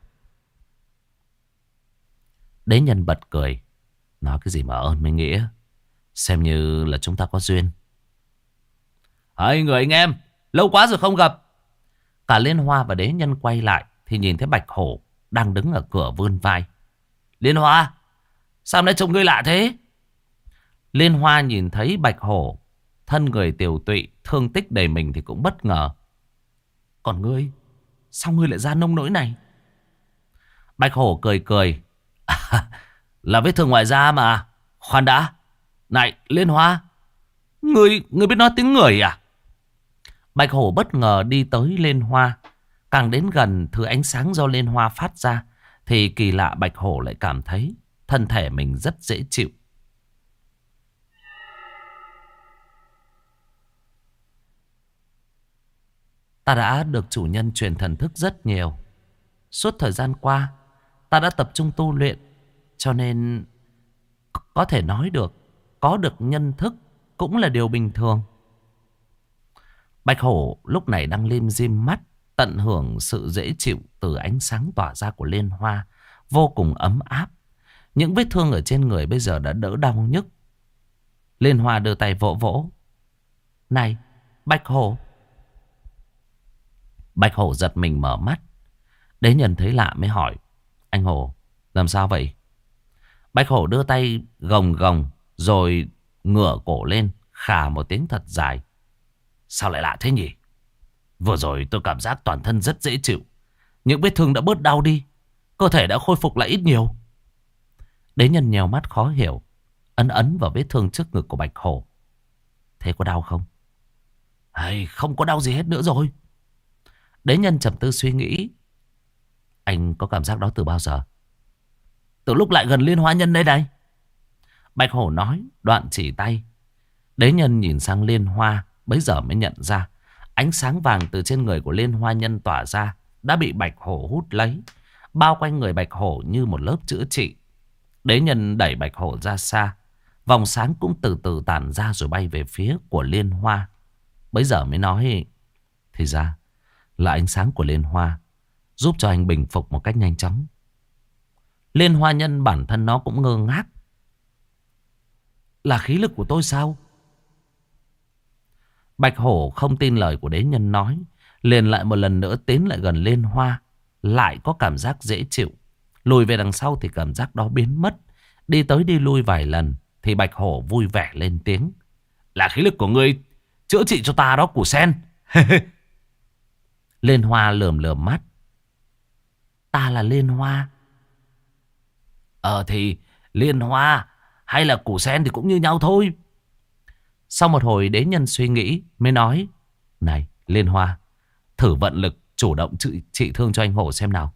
[SPEAKER 1] Đế nhân bật cười. Nói cái gì mà ơn với nghĩa. Xem như là chúng ta có duyên. Hỡi người anh em, lâu quá rồi không gặp. Cả Liên Hoa và đế nhân quay lại thì nhìn thấy Bạch Hổ đang đứng ở cửa vươn vai. Liên Hoa, sao hôm nay trông ngươi lạ thế? Liên Hoa nhìn thấy Bạch Hổ, thân người tiều tụy, thương tích đầy mình thì cũng bất ngờ. Còn ngươi, sao ngươi lại ra nông nỗi này? Bạch Hổ cười cười. À, là vết thương ngoài da mà. Khoan đã. Này Liên Hoa, Ngươi, ngươi biết nói tiếng người à? Bạch Hổ bất ngờ đi tới Liên Hoa. Càng đến gần thứ ánh sáng do Liên Hoa phát ra thì kỳ lạ Bạch Hổ lại cảm thấy thân thể mình rất dễ chịu. Ta đã được chủ nhân truyền thần thức rất nhiều. Suốt thời gian qua ta đã tập trung tu luyện, cho nên có thể nói được có được nhân thức cũng là điều bình thường. Bạch Hổ lúc này đang lim dim mắt, tận hưởng sự dễ chịu từ ánh sáng tỏa ra của Liên Hoa, vô cùng ấm áp. Những vết thương ở trên người bây giờ đã đỡ đau nhức. Liên Hoa đưa tay vỗ vỗ. Này Bạch Hổ. Bạch Hổ giật mình mở mắt. Đế nhân thấy lạ mới hỏi. Anh Hổ, làm sao vậy? Bạch Hổ đưa tay gồng gồng rồi ngửa cổ lên, khà một tiếng thật dài. Sao lại lạ thế nhỉ? Vừa rồi tôi cảm giác toàn thân rất dễ chịu. Những vết thương đã bớt đau đi. Cơ thể đã khôi phục lại ít nhiều. Đế nhân nhèo mắt khó hiểu, ấn ấn vào vết thương trước ngực của Bạch Hổ. Thế có đau không? Hay không có đau gì hết nữa rồi. Đế nhân trầm tư suy nghĩ. Anh có cảm giác đó từ bao giờ? Từ lúc lại gần Liên Hoa Nhân đây này. Bạch Hổ nói, đoạn chỉ tay. Đế nhân nhìn sang Liên Hoa, bấy giờ mới nhận ra ánh sáng vàng từ trên người của Liên Hoa Nhân tỏa ra đã bị Bạch Hổ hút lấy, bao quanh người Bạch Hổ như một lớp chữa trị. Đế nhân đẩy Bạch Hổ ra xa, vòng sáng cũng từ từ tản ra rồi bay về phía của Liên Hoa. Bấy giờ mới nói, thì ra là ánh sáng của Liên Hoa giúp cho anh bình phục một cách nhanh chóng. Liên Hoa Nhân bản thân nó cũng ngơ ngác. Là khí lực của tôi sao? Bạch Hổ không tin lời của đế nhân nói, liền lại một lần nữa tiến lại gần Liên Hoa. Lại có cảm giác dễ chịu. Lùi về đằng sau thì cảm giác đó biến mất. Đi tới đi lui vài lần thì Bạch Hổ vui vẻ lên tiếng. Là khí lực của ngươi chữa trị cho ta đó Củ Sen. Liên Hoa lườm lườm mắt. Ta là Liên Hoa. Ờ thì Liên Hoa hay là Củ Sen thì cũng như nhau thôi. Sau một hồi đế nhân suy nghĩ mới nói. Này Liên Hoa, thử vận lực chủ động trị, trị thương cho anh Hổ xem nào.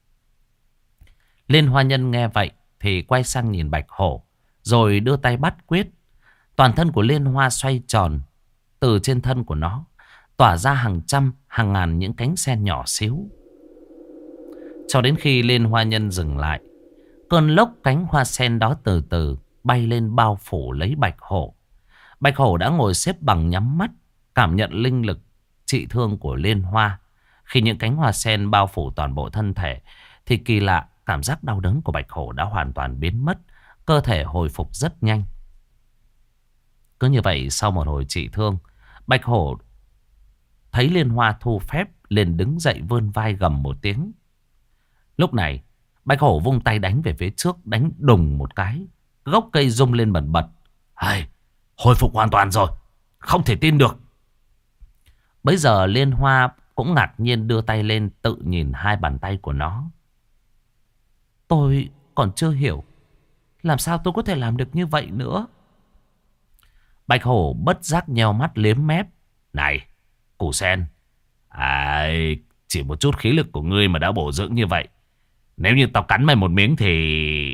[SPEAKER 1] Liên Hoa Nhân nghe vậy thì quay sang nhìn Bạch Hổ, rồi đưa tay bắt quyết. Toàn thân của Liên Hoa xoay tròn. Từ trên thân của nó tỏa ra hàng trăm, hàng ngàn những cánh sen nhỏ xíu. Cho đến khi Liên Hoa Nhân dừng lại, cơn lốc cánh hoa sen đó từ từ bay lên bao phủ lấy Bạch Hổ. Bạch Hổ đã ngồi xếp bằng nhắm mắt, cảm nhận linh lực trị thương của Liên Hoa. Khi những cánh hoa sen bao phủ toàn bộ thân thể thì kỳ lạ, cảm giác đau đớn của Bạch Hổ đã hoàn toàn biến mất. Cơ thể hồi phục rất nhanh. Cứ như vậy sau một hồi trị thương, Bạch Hổ thấy Liên Hoa thu phép, liền đứng dậy vươn vai gầm một tiếng. Lúc này Bạch Hổ vung tay đánh về phía trước, đánh đùng một cái, gốc cây rung lên bần bật. Hay, hồi phục hoàn toàn rồi, không thể tin được. Bây giờ Liên Hoa cũng ngạc nhiên đưa tay lên tự nhìn hai bàn tay của nó. Tôi còn chưa hiểu làm sao tôi có thể làm được như vậy nữa. Bạch Hổ bất giác nheo mắt liếm mép. Này Củ Sen, à,
[SPEAKER 2] Chỉ một chút khí lực của ngươi mà đã bổ dưỡng như vậy. Nếu như tao cắn mày một miếng thì...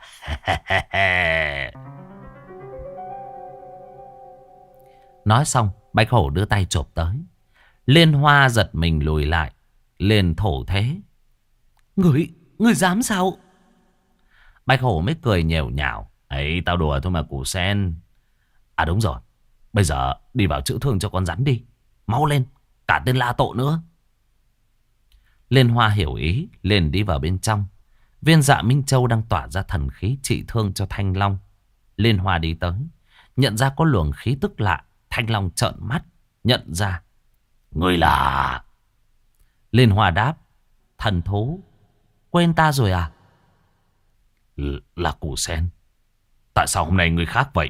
[SPEAKER 1] Nói xong, Bạch Hổ đưa tay chộp tới. Liên Hoa giật mình lùi lại, liền thổ thế. Ngươi, ngươi dám sao? Bạch Hổ mới cười nhèo nhào.
[SPEAKER 2] Ấy, tao đùa thôi mà Củ Sen. À đúng rồi, bây giờ đi vào chữa thương cho con rắn đi. Mau lên, cả tên La Tộ nữa.
[SPEAKER 1] Liên Hoa hiểu ý, liền đi vào bên trong. Viên Dạ Minh Châu đang tỏa ra thần khí trị thương cho Thanh Long. Liên Hoa đi tới, nhận ra có luồng khí tức lạ. Thanh Long trợn mắt, nhận ra.
[SPEAKER 2] Người là...
[SPEAKER 1] Liên Hoa đáp. Thần thú. Quên ta rồi à?
[SPEAKER 2] L là Củ Sen. Tại sao hôm nay người khác vậy?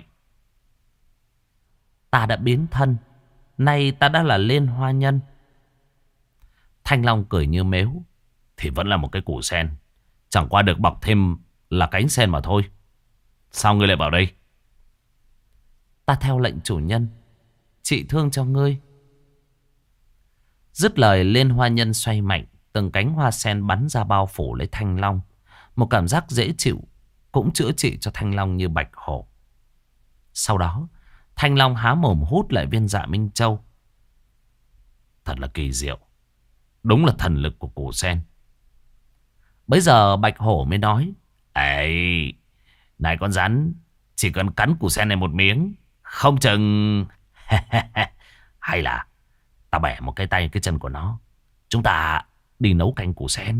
[SPEAKER 1] Ta đã biến thân. Nay ta đã là Liên Hoa nhân. Thanh Long cười như mếu.
[SPEAKER 2] Thì vẫn là một cái củ sen. Chẳng qua được bọc thêm là cánh sen mà thôi. Sao ngươi lại vào đây?
[SPEAKER 1] Ta theo lệnh chủ nhân trị thương cho ngươi. Dứt lời, Liên Hoa nhân xoay mạnh. Từng cánh hoa sen bắn ra bao phủ lấy Thanh Long. Một cảm giác dễ chịu cũng chữa trị cho Thanh Long như Bạch Hổ. Sau đó, Thanh Long há mồm hút lại viên Dạ Minh Châu.
[SPEAKER 2] Thật là kỳ diệu. Đúng là thần lực của củ sen.
[SPEAKER 1] Bấy giờ Bạch Hổ mới nói.
[SPEAKER 2] Ê, này con rắn, chỉ cần cắn củ sen này một miếng, không chừng... Hay là ta bẻ một cái tay cái chân của nó, chúng ta đi nấu canh củ sen.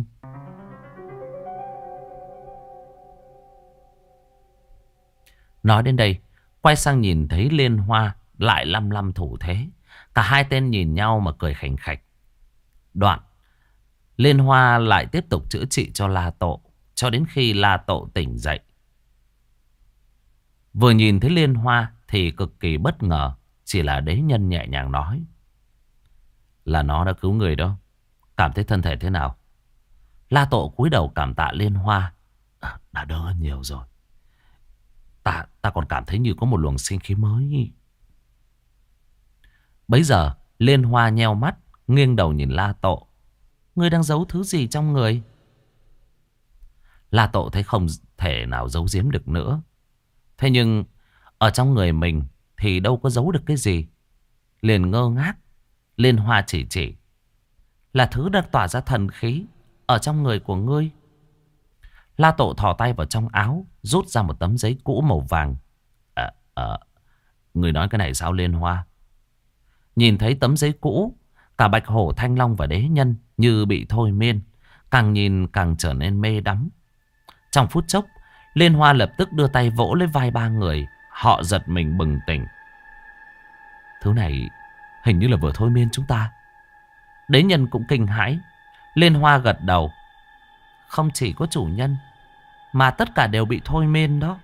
[SPEAKER 1] Nói đến đây, quay sang nhìn thấy Liên Hoa lại lăm lăm thủ thế. Cả hai tên nhìn nhau mà cười khành khạch. Đoạn, Liên Hoa lại tiếp tục chữa trị cho La Tộ, cho đến khi La Tộ tỉnh dậy. Vừa nhìn thấy Liên Hoa thì cực kỳ bất ngờ. Chỉ là đế nhân nhẹ nhàng nói. Là nó đã cứu người đó. Cảm thấy thân thể thế nào? La Tộ cúi đầu cảm tạ Liên Hoa.
[SPEAKER 2] À, đã đỡ hơn nhiều rồi. Ta, ta còn cảm thấy như có một luồng sinh khí mới.
[SPEAKER 1] Bấy giờ Liên Hoa nheo mắt, nghiêng đầu nhìn La Tộ. Ngươi đang giấu thứ gì trong người? La Tộ thấy không thể nào giấu giếm được nữa. Thế nhưng ở trong người mình thì đâu có giấu được cái gì. Liền ngơ ngác. Liên Hoa chỉ chỉ. Là thứ đang tỏa ra thần khí ở trong người của ngươi. La Tộ thò tay vào trong áo, rút ra một tấm giấy cũ màu vàng.
[SPEAKER 2] À, à, người nói cái này sao Liên Hoa?
[SPEAKER 1] Nhìn thấy tấm giấy cũ, cả Bạch Hổ, Thanh Long và đế nhân như bị thôi miên, càng nhìn càng trở nên mê đắm. Trong phút chốc, Liên Hoa lập tức đưa tay vỗ lên vai ba người. Họ giật mình bừng tỉnh. Thứ này hình như là vừa thôi miên chúng ta. Đế nhân cũng kinh hãi. Liên Hoa gật đầu. Không chỉ có chủ nhân, mà tất cả đều bị thôi miên đó.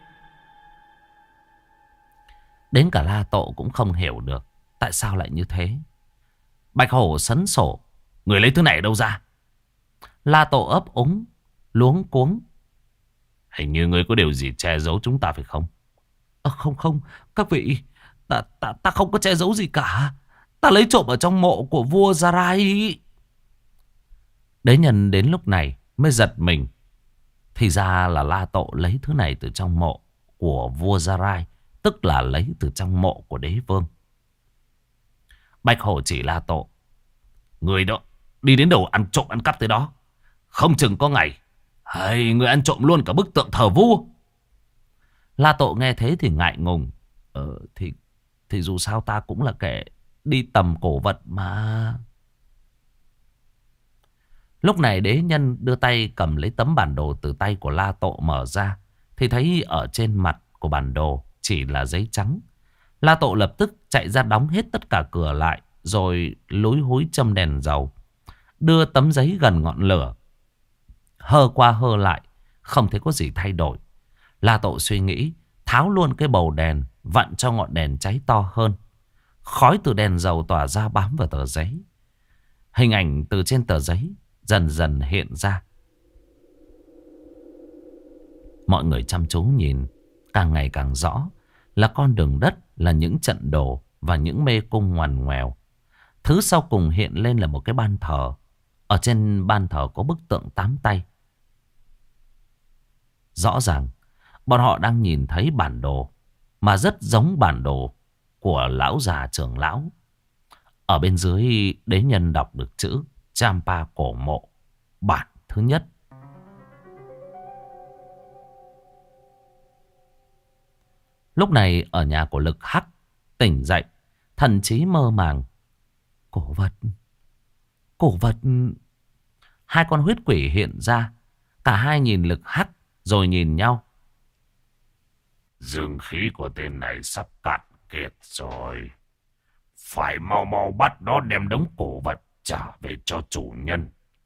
[SPEAKER 1] Đến cả La Tộ cũng không hiểu được tại sao lại như thế. Bạch Hổ sấn sổ.
[SPEAKER 2] Người lấy thứ này ở đâu ra?
[SPEAKER 1] La Tộ ấp úng, luống cuống.
[SPEAKER 2] Hình như người có điều gì che giấu chúng ta phải không?
[SPEAKER 1] À, không không, các vị, ta, ta, ta không có che giấu gì cả. Ta lấy trộm ở trong mộ của vua Gia-rai. Đế nhân đến lúc này mới giật mình. Thì ra là La Tộ lấy thứ này từ trong mộ của vua Gia-rai, tức là lấy từ trong mộ của đế vương.
[SPEAKER 2] Bạch Hổ chỉ La Tộ. Người đó đi đến đầu ăn trộm ăn cắp tới đó. Không chừng có ngày hay người ăn trộm luôn cả bức tượng thờ vua.
[SPEAKER 1] La Tộ nghe thế thì ngại ngùng. Ờ thì, thì dù sao ta cũng là kẻ đi tầm cổ vật mà. Lúc này đế nhân đưa tay cầm lấy tấm bản đồ từ tay của La Tộ mở ra. Thì thấy ở trên mặt của bản đồ chỉ là giấy trắng. La Tộ lập tức chạy ra đóng hết tất cả cửa lại. Rồi lúi húi châm đèn dầu. Đưa tấm giấy gần ngọn lửa. Hơ qua hơ lại, không thấy có gì thay đổi. La Tộ suy nghĩ, tháo luôn cái bầu đèn, vặn cho ngọn đèn cháy to hơn. Khói từ đèn dầu tỏa ra bám vào tờ giấy. Hình ảnh từ trên tờ giấy dần dần hiện ra. Mọi người chăm chú nhìn, càng ngày càng rõ là con đường đất, là những trận đồ và những mê cung ngoằn ngoèo. Thứ sau cùng hiện lên là một cái ban thờ. Ở trên ban thờ có bức tượng tám tay. Rõ ràng bọn họ đang nhìn thấy bản đồ, mà rất giống bản đồ của lão già trưởng lão. Ở bên dưới đế nhân đọc được chữ Champa cổ mộ bản thứ nhất. Lúc này ở nhà của Lực Hắc tỉnh dậy, thần trí mơ màng. Cổ vật, cổ vật. Hai con huyết quỷ hiện ra. Cả hai nhìn Lực Hắc rồi nhìn nhau.
[SPEAKER 2] Dương khí của tên này sắp cạn kiệt rồi. Phải mau mau bắt nó đem đống cổ vật trả về cho chủ nhân.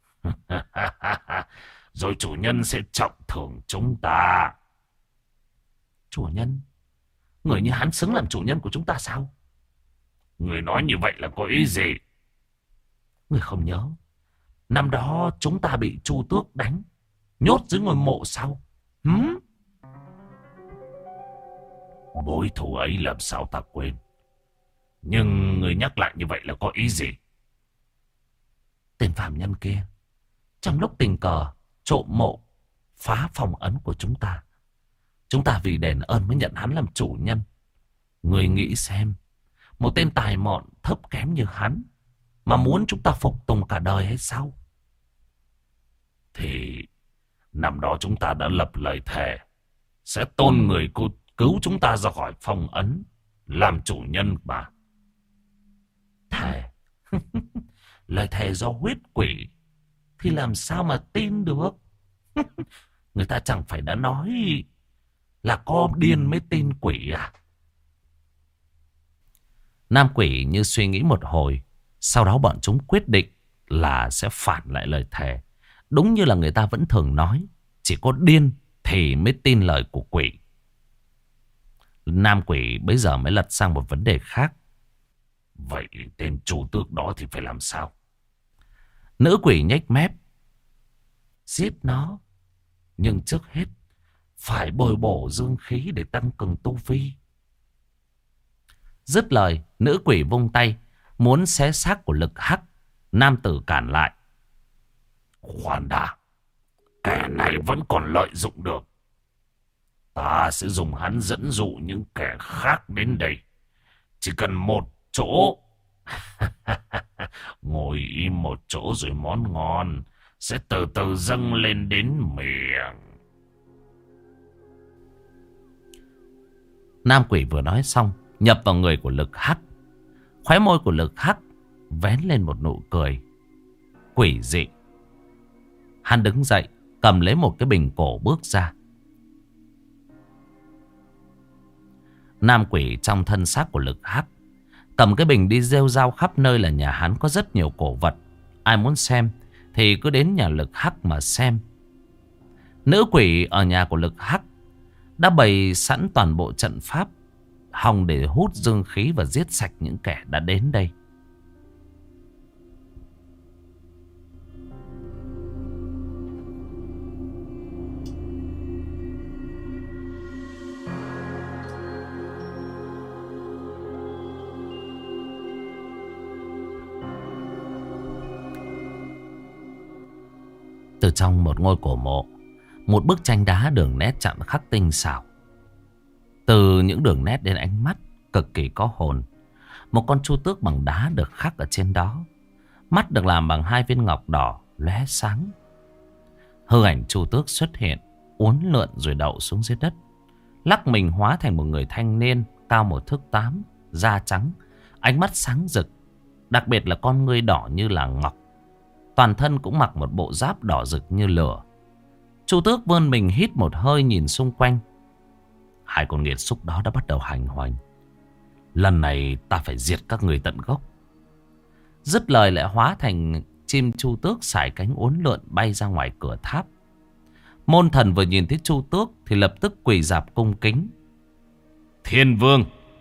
[SPEAKER 2] Rồi chủ nhân sẽ trọng thưởng chúng ta.
[SPEAKER 1] Chủ nhân? Người như hắn xứng làm chủ nhân của chúng ta sao?
[SPEAKER 2] Người nói như vậy là có ý gì?
[SPEAKER 1] Người không nhớ năm đó chúng ta bị Chu Tước đánh, nhốt dưới ngôi mộ sao? Hứ?
[SPEAKER 2] Mối thù ấy làm sao ta quên. Nhưng người nhắc lại như vậy là có ý gì?
[SPEAKER 1] Tên phàm nhân kia trong lúc tình cờ trộm mộ, phá phong ấn của chúng ta. Chúng ta vì đền ơn mới nhận hắn làm chủ nhân. Người nghĩ xem, một tên tài mọn thấp kém như hắn mà muốn chúng ta phục tùng cả đời hay sao?
[SPEAKER 2] Thì năm đó chúng ta đã lập lời thề sẽ tôn người cô cứu chúng ta ra khỏi phong ấn, làm chủ nhân mà.
[SPEAKER 1] Thề? Lời thề do huyết quỷ thì làm sao mà tin được? Người ta chẳng phải đã nói là có điên mới tin quỷ à? Nam quỷ như suy nghĩ một hồi, sau đó bọn chúng quyết định là sẽ phản lại lời thề. Đúng như là người ta vẫn thường nói, chỉ có điên thì mới tin lời của quỷ. Nam quỷ bây giờ mới lật sang một vấn đề khác.
[SPEAKER 2] Vậy tên Chu Tước đó thì phải làm sao?
[SPEAKER 1] Nữ quỷ nhếch mép. Giết nó. Nhưng trước hết phải bồi bổ dương khí để tăng cường tu vi. Dứt lời, nữ quỷ vung tay muốn xé xác của Lực Hắc. Nam tử cản lại.
[SPEAKER 2] Khoan đã, kẻ này vẫn còn lợi dụng được. Ta sẽ dùng hắn dẫn dụ những kẻ khác đến đây. Chỉ cần một chỗ. Ngồi im một chỗ rồi món ngon sẽ từ từ dâng lên đến miệng.
[SPEAKER 1] Nam quỷ vừa nói xong, nhập vào người của Lực Hắc. Khóe môi của Lực Hắc vén lên một nụ cười quỷ dị. Hắn đứng dậy, cầm lấy một cái bình cổ bước ra. Nam quỷ trong thân xác của Lực Hắc cầm cái bình đi rêu rao khắp nơi là nhà hắn có rất nhiều cổ vật. Ai muốn xem thì cứ đến nhà Lực Hắc mà xem. Nữ quỷ ở nhà của Lực Hắc đã bày sẵn toàn bộ trận pháp hòng để hút dương khí và giết sạch những kẻ đã đến đây. Từ trong một ngôi cổ mộ, một bức tranh đá đường nét chạm khắc tinh xảo. Từ những đường nét đến ánh mắt cực kỳ có hồn. Một con chu tước bằng đá được khắc ở trên đó. Mắt được làm bằng hai viên ngọc đỏ lóe sáng. Hư ảnh chu tước xuất hiện, uốn lượn rồi đậu xuống dưới đất. Lắc mình hóa thành một người thanh niên cao một thước tám, da trắng, ánh mắt sáng rực. Đặc biệt là con ngươi đỏ như là ngọc. Toàn thân cũng mặc một bộ giáp đỏ rực như lửa. Chu tước vươn mình hít một hơi nhìn xung quanh. Hai con nghiệt xúc đó đã bắt đầu hành hoành. Lần này ta phải diệt các người tận gốc. Dứt lời lại hóa thành chim chu tước sải cánh uốn lượn bay ra ngoài cửa tháp. Môn thần vừa nhìn thấy chu tước thì lập tức quỳ rạp cung kính.
[SPEAKER 2] Thiên vương.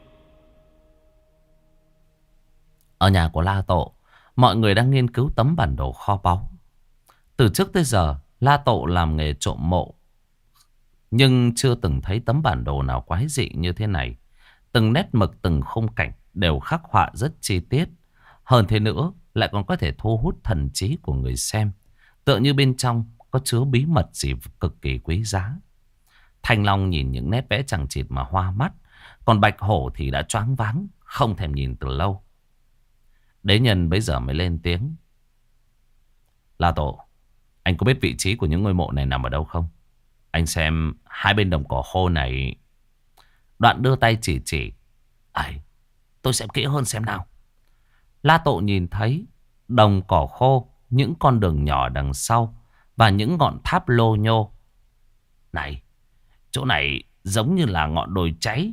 [SPEAKER 1] Ở nhà của La Tổ, mọi người đang nghiên cứu tấm bản đồ kho báu. Từ trước tới giờ La Tổ làm nghề trộm mộ, nhưng chưa từng thấy tấm bản đồ nào quái dị như thế này. Từng nét mực, từng khung cảnh đều khắc họa rất chi tiết. Hơn thế nữa, lại còn có thể thu hút thần trí của người xem. Tựa như bên trong có chứa bí mật gì cực kỳ quý giá. Thanh Long nhìn những nét vẽ chằng chịt mà hoa mắt. Còn Bạch Hổ thì đã choáng váng, không thèm nhìn từ lâu. Đế nhân bấy giờ mới lên tiếng. La Tổ, anh có biết vị trí của những ngôi mộ này nằm ở đâu không? Anh xem hai bên đồng cỏ khô này. Đoạn đưa tay chỉ chỉ. Ấy, tôi xem kỹ hơn xem nào. La Tổ nhìn thấy đồng cỏ khô, những con đường nhỏ đằng sau và những ngọn tháp lô nhô. Này, chỗ này giống như là ngọn đồi cháy.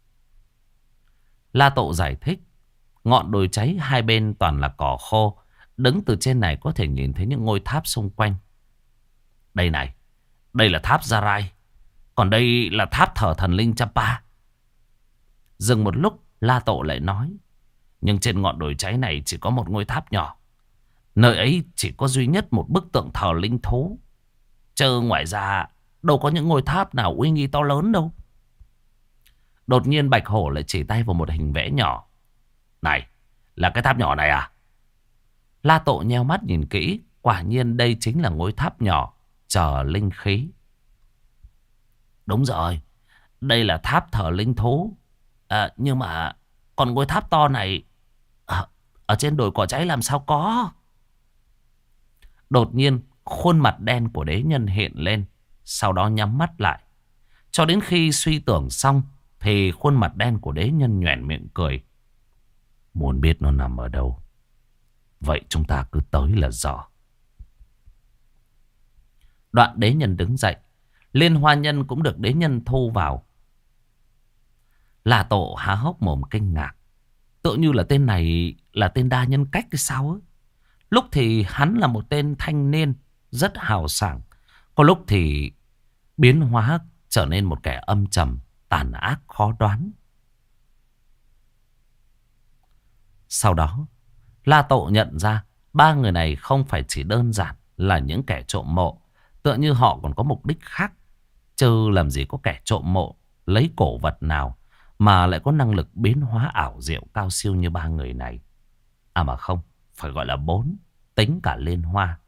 [SPEAKER 1] La Tổ giải thích. Ngọn đồi cháy hai bên toàn là cỏ khô. Đứng từ trên này có thể nhìn thấy những ngôi tháp xung quanh. Đây này, đây là tháp Gia Rai. Còn đây là tháp thờ thần linh Champa. Dừng một lúc, La Tổ lại nói. Nhưng trên ngọn đồi cháy này chỉ có một ngôi tháp nhỏ. Nơi ấy chỉ có duy nhất một bức tượng thờ linh thú. Chứ ngoài ra đâu có những ngôi tháp nào uy nghi to lớn đâu. Đột nhiên Bạch Hổ lại chỉ tay vào một hình vẽ nhỏ. Này, là cái tháp nhỏ này à? La Tổ nheo mắt nhìn kỹ. Quả nhiên đây chính là ngôi tháp nhỏ chờ linh khí. Đúng rồi, đây là tháp thờ linh thú. À, nhưng mà còn ngôi tháp to này à, ở trên đồi cỏ cháy làm sao có? Đột nhiên khuôn mặt đen của đế nhân hiện lên. Sau đó nhắm mắt lại. Cho đến khi suy tưởng xong thì khuôn mặt đen của đế nhân nhoẻn miệng cười. Muốn biết nó nằm ở đâu, vậy chúng ta cứ tới là rõ. Đoạn đế nhân đứng dậy. Liên hoa nhân cũng được đế nhân thu vào. La Tổ há hốc mồm kinh ngạc. Tự như là tên này là tên đa nhân cách cái sao ấy. Lúc thì hắn là một tên thanh niên rất hào sảng. Có lúc thì biến hóa trở nên một kẻ âm trầm, tàn ác khó đoán. Sau đó La Tổ nhận ra ba người này không phải chỉ đơn giản là những kẻ trộm mộ. Tựa như họ còn có mục đích khác. Chứ làm gì có kẻ trộm mộ lấy cổ vật nào mà lại có năng lực biến hóa ảo diệu cao siêu như ba người này. À mà không, phải gọi là bốn, tính cả Liên Hoa.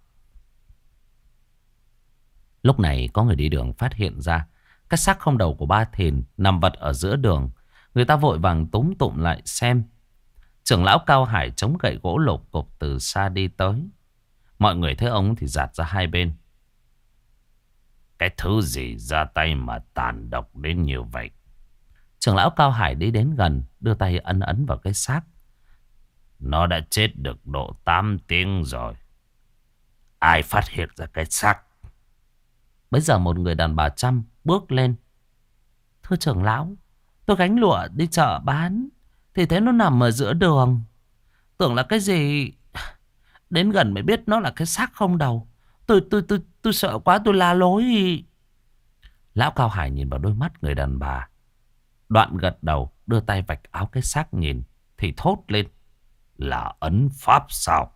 [SPEAKER 1] Lúc này có người đi đường phát hiện ra cái xác không đầu của Ba Thìn nằm vật ở giữa đường. Người ta vội vàng túm tụm lại xem. Trưởng lão Cao Hải chống gậy gỗ lột cục từ xa đi tới. Mọi người thấy ông thì dạt ra hai bên. Cái thứ gì ra tay mà tàn độc đến như vậy? Trưởng lão Cao Hải đi đến gần, đưa tay ấn ấn vào cái xác. Nó đã chết được độ tám tiếng rồi. Ai phát hiện ra cái xác? Bây giờ một người đàn bà Trăm bước lên. Thưa trưởng lão, tôi gánh lụa đi chợ bán thì thấy nó nằm ở giữa đường. Tưởng là cái gì, đến gần mới biết nó là cái xác không đầu. Tôi tôi tôi tôi sợ quá, tôi la lối. Lão Cao Hải nhìn vào đôi mắt người đàn bà. Đoạn gật đầu, đưa tay vạch áo cái xác nhìn thì thốt lên. Là ấn pháp sao?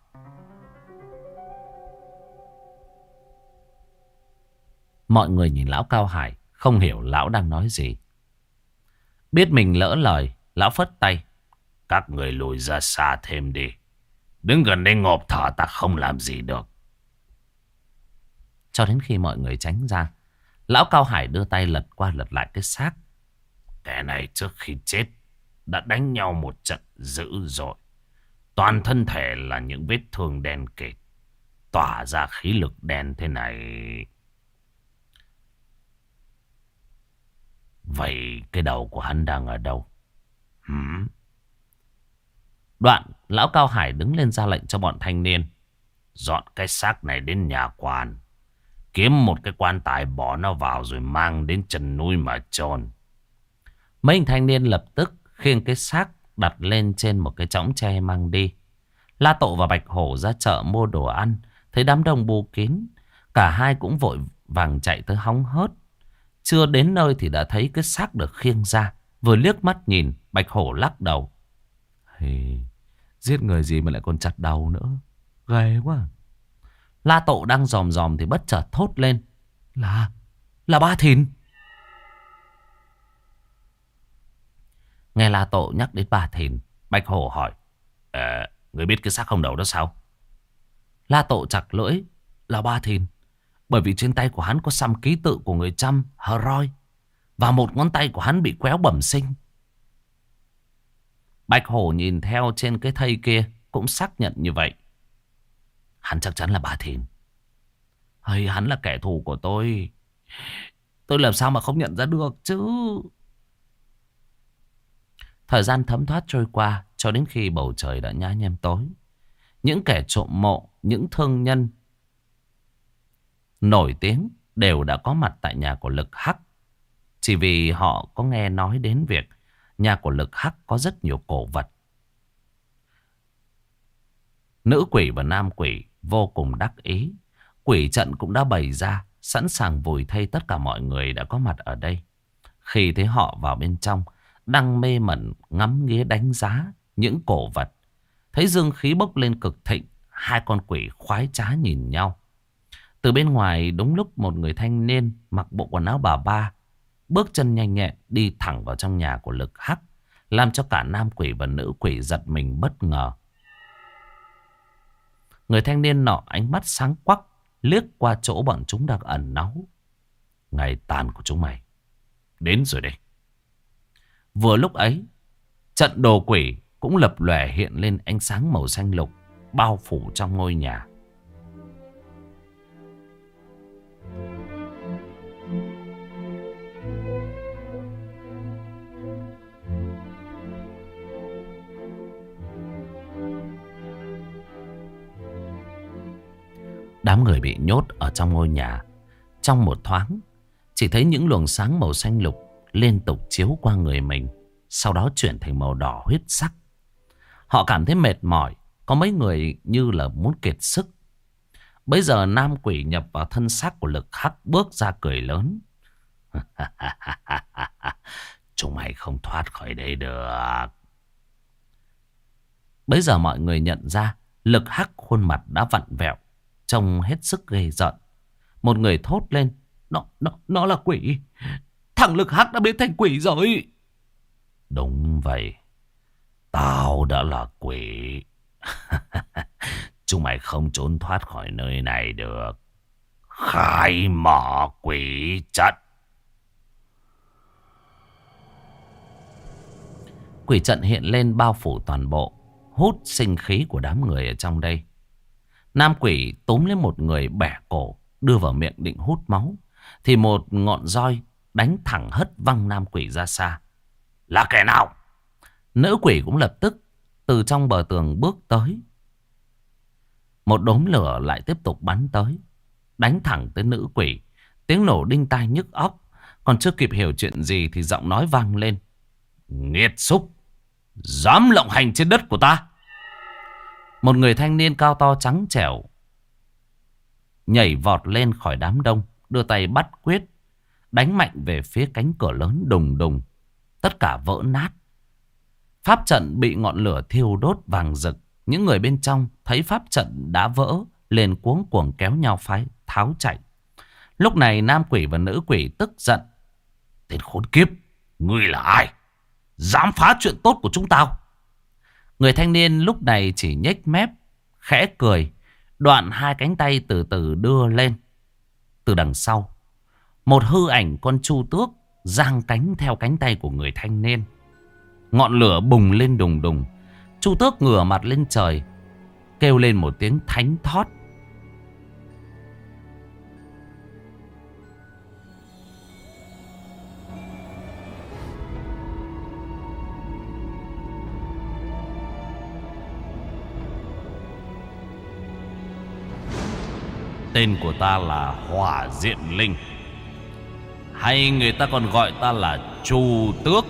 [SPEAKER 1] Mọi người nhìn lão Cao Hải, không hiểu lão đang nói gì. Biết mình lỡ lời, lão phất tay. Các người lùi ra xa thêm đi. Đứng gần đây ngộp thở ta không làm gì được. Cho đến khi mọi người tránh ra, lão Cao Hải đưa tay lật qua lật lại cái xác. Kẻ này trước khi chết đã đánh nhau một trận dữ dội. Toàn thân thể là những vết thương đen kịt, tỏa ra khí lực đen thế này. Vậy cái đầu của hắn đang ở đâu? Hmm? Đoạn lão Cao Hải đứng lên ra lệnh cho bọn thanh niên. Dọn cái xác này đến nhà quan. Kiếm một cái quan tài bỏ nó vào rồi mang đến chân núi mà chôn. Mấy anh thanh niên lập tức khiêng cái xác đặt lên trên một cái chõng tre mang đi. La Tộ và Bạch Hổ ra chợ mua đồ ăn. Thấy đám đông bù kín, cả hai cũng vội vàng chạy tới hóng hớt. Chưa đến nơi thì đã thấy cái xác được khiêng ra. Vừa liếc mắt nhìn, Bạch Hổ lắc đầu. Hey, giết người gì mà lại còn chặt đầu nữa, ghê quá. La Tộ đang dòm dòm thì bất chợt thốt lên. Là, là Ba Thìn. Nghe La Tộ nhắc đến Ba Thìn, Bạch Hổ hỏi. Ờ,
[SPEAKER 2] Người biết cái xác không đầu đó sao?
[SPEAKER 1] La Tộ chặt lưỡi. Là Ba Thìn. Bởi vì trên tay của hắn có xăm ký tự của người Chăm, Hờ Roi. Và một ngón tay của hắn bị quéo bẩm sinh. Bạch Hổ nhìn theo trên cái thây kia cũng xác nhận như vậy. Hắn chắc chắn là Ba Thìn. Hay hắn là kẻ thù của tôi. Tôi làm sao mà không nhận ra được chứ. Thời gian thấm thoát trôi qua cho đến khi bầu trời đã nhá nhem tối. Những kẻ trộm mộ, những thương nhân nổi tiếng đều đã có mặt tại nhà của Lực Hắc. Chỉ vì họ có nghe nói đến việc nhà của Lực Hắc có rất nhiều cổ vật. Nữ quỷ và nam quỷ vô cùng đắc ý. Quỷ trận cũng đã bày ra, sẵn sàng vùi thây tất cả mọi người đã có mặt ở đây. Khi thấy họ vào bên trong, đang mê mẩn ngắm nghía đánh giá những cổ vật. Thấy dương khí bốc lên cực thịnh, hai con quỷ khoái trá nhìn nhau. Từ bên ngoài đúng lúc một người thanh niên mặc bộ quần áo bà ba, bước chân nhanh nhẹn đi thẳng vào trong nhà của Lực Hắc, làm cho cả nam quỷ và nữ quỷ giật mình bất ngờ. Người thanh niên nọ ánh mắt sáng quắc, liếc qua chỗ bọn chúng đang ẩn náu. Ngày tàn của chúng mày đến rồi đây. Vừa lúc ấy, trận đồ quỷ cũng lập lòe hiện lên ánh sáng màu xanh lục, bao phủ trong ngôi nhà. Đám người bị nhốt ở trong ngôi nhà. Trong một thoáng, chỉ thấy những luồng sáng màu xanh lục liên tục chiếu qua người mình, sau đó chuyển thành màu đỏ huyết sắc. Họ cảm thấy mệt mỏi, có mấy người như là muốn kiệt sức. Bây giờ nam quỷ nhập vào thân xác của Lực Hắc, bước ra cười lớn. Chúng mày không thoát khỏi đây được. Bây giờ mọi người nhận ra Lực Hắc khuôn mặt đã vặn vẹo, trông hết sức ghê rợn. Một người thốt lên. Nó, nó, nó là quỷ. Thằng Lực Hắc đã biến thành quỷ rồi. Đúng vậy. Tao đã là quỷ. Chúng mày không trốn thoát khỏi nơi này được. Khai mở quỷ trận. Quỷ trận hiện lên bao phủ toàn bộ, hút sinh khí của đám người ở trong đây. Nam quỷ túm lấy một người bẻ cổ, đưa vào miệng định hút máu, thì một ngọn roi đánh thẳng hất văng nam quỷ ra xa. Là kẻ nào? Nữ quỷ cũng lập tức từ trong bờ tường bước tới. Một đốm lửa lại tiếp tục bắn tới, đánh thẳng tới nữ quỷ. Tiếng nổ đinh tai nhức óc. Còn chưa kịp hiểu chuyện gì thì giọng nói vang lên. Nghiệt xúc, dám lộng hành trên đất của ta. Một người thanh niên cao to trắng trẻo nhảy vọt lên khỏi đám đông, đưa tay bắt quyết, đánh mạnh về phía cánh cửa lớn đùng đùng. Tất cả vỡ nát. Pháp trận bị ngọn lửa thiêu đốt vàng rực. Những người bên trong thấy pháp trận đã vỡ, liền cuống cuồng kéo nhau phái tháo chạy. Lúc này nam quỷ và nữ quỷ tức giận. Tên khốn kiếp, ngươi là ai? Dám phá chuyện tốt của chúng tao? Người thanh niên lúc này chỉ nhếch mép, khẽ cười, đoạn hai cánh tay từ từ đưa lên. Từ đằng sau, một hư ảnh con chu tước giang cánh theo cánh tay của người thanh niên. Ngọn lửa bùng lên đùng đùng. Chu tước ngửa mặt lên trời, kêu lên một tiếng thánh thót. Tên của ta là Hỏa Diện Linh, hay người ta còn gọi ta là Chu Tước.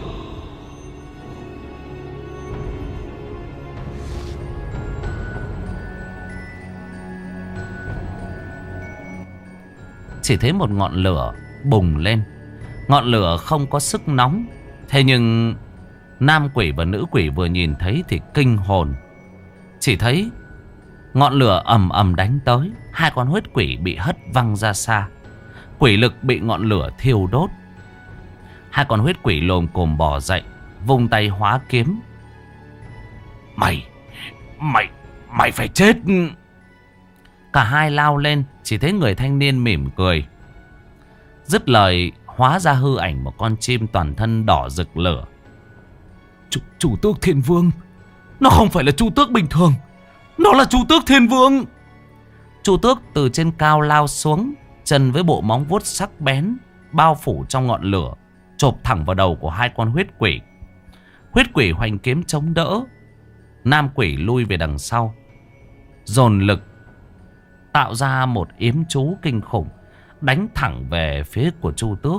[SPEAKER 1] Chỉ thấy một ngọn lửa bùng lên. Ngọn lửa không có sức nóng. Thế nhưng nam quỷ và nữ quỷ vừa nhìn thấy thì kinh hồn. Chỉ thấy ngọn lửa ầm ầm đánh tới. Hai con huyết quỷ bị hất văng ra xa. Quỷ lực bị ngọn lửa thiêu đốt. Hai con huyết quỷ lồm cồm bò dậy, vung tay hóa kiếm. Mày,
[SPEAKER 2] Mày, mày phải chết.
[SPEAKER 1] Cả hai lao lên, chỉ thấy người thanh niên mỉm cười. Dứt lời, hóa ra hư ảnh một con chim toàn thân đỏ rực lửa.
[SPEAKER 2] Chủ, chủ tước thiên vương. Nó không phải là chu tước bình thường. Nó là chu tước thiên vương.
[SPEAKER 1] Chu tước từ trên cao lao xuống, chân với bộ móng vuốt sắc bén bao phủ trong ngọn lửa, chộp thẳng vào đầu của hai con huyết quỷ. Huyết quỷ hoành kiếm chống đỡ, nam quỷ lui về đằng sau, dồn lực tạo ra một yếm chú kinh khủng, đánh thẳng về phía của Chu Tước.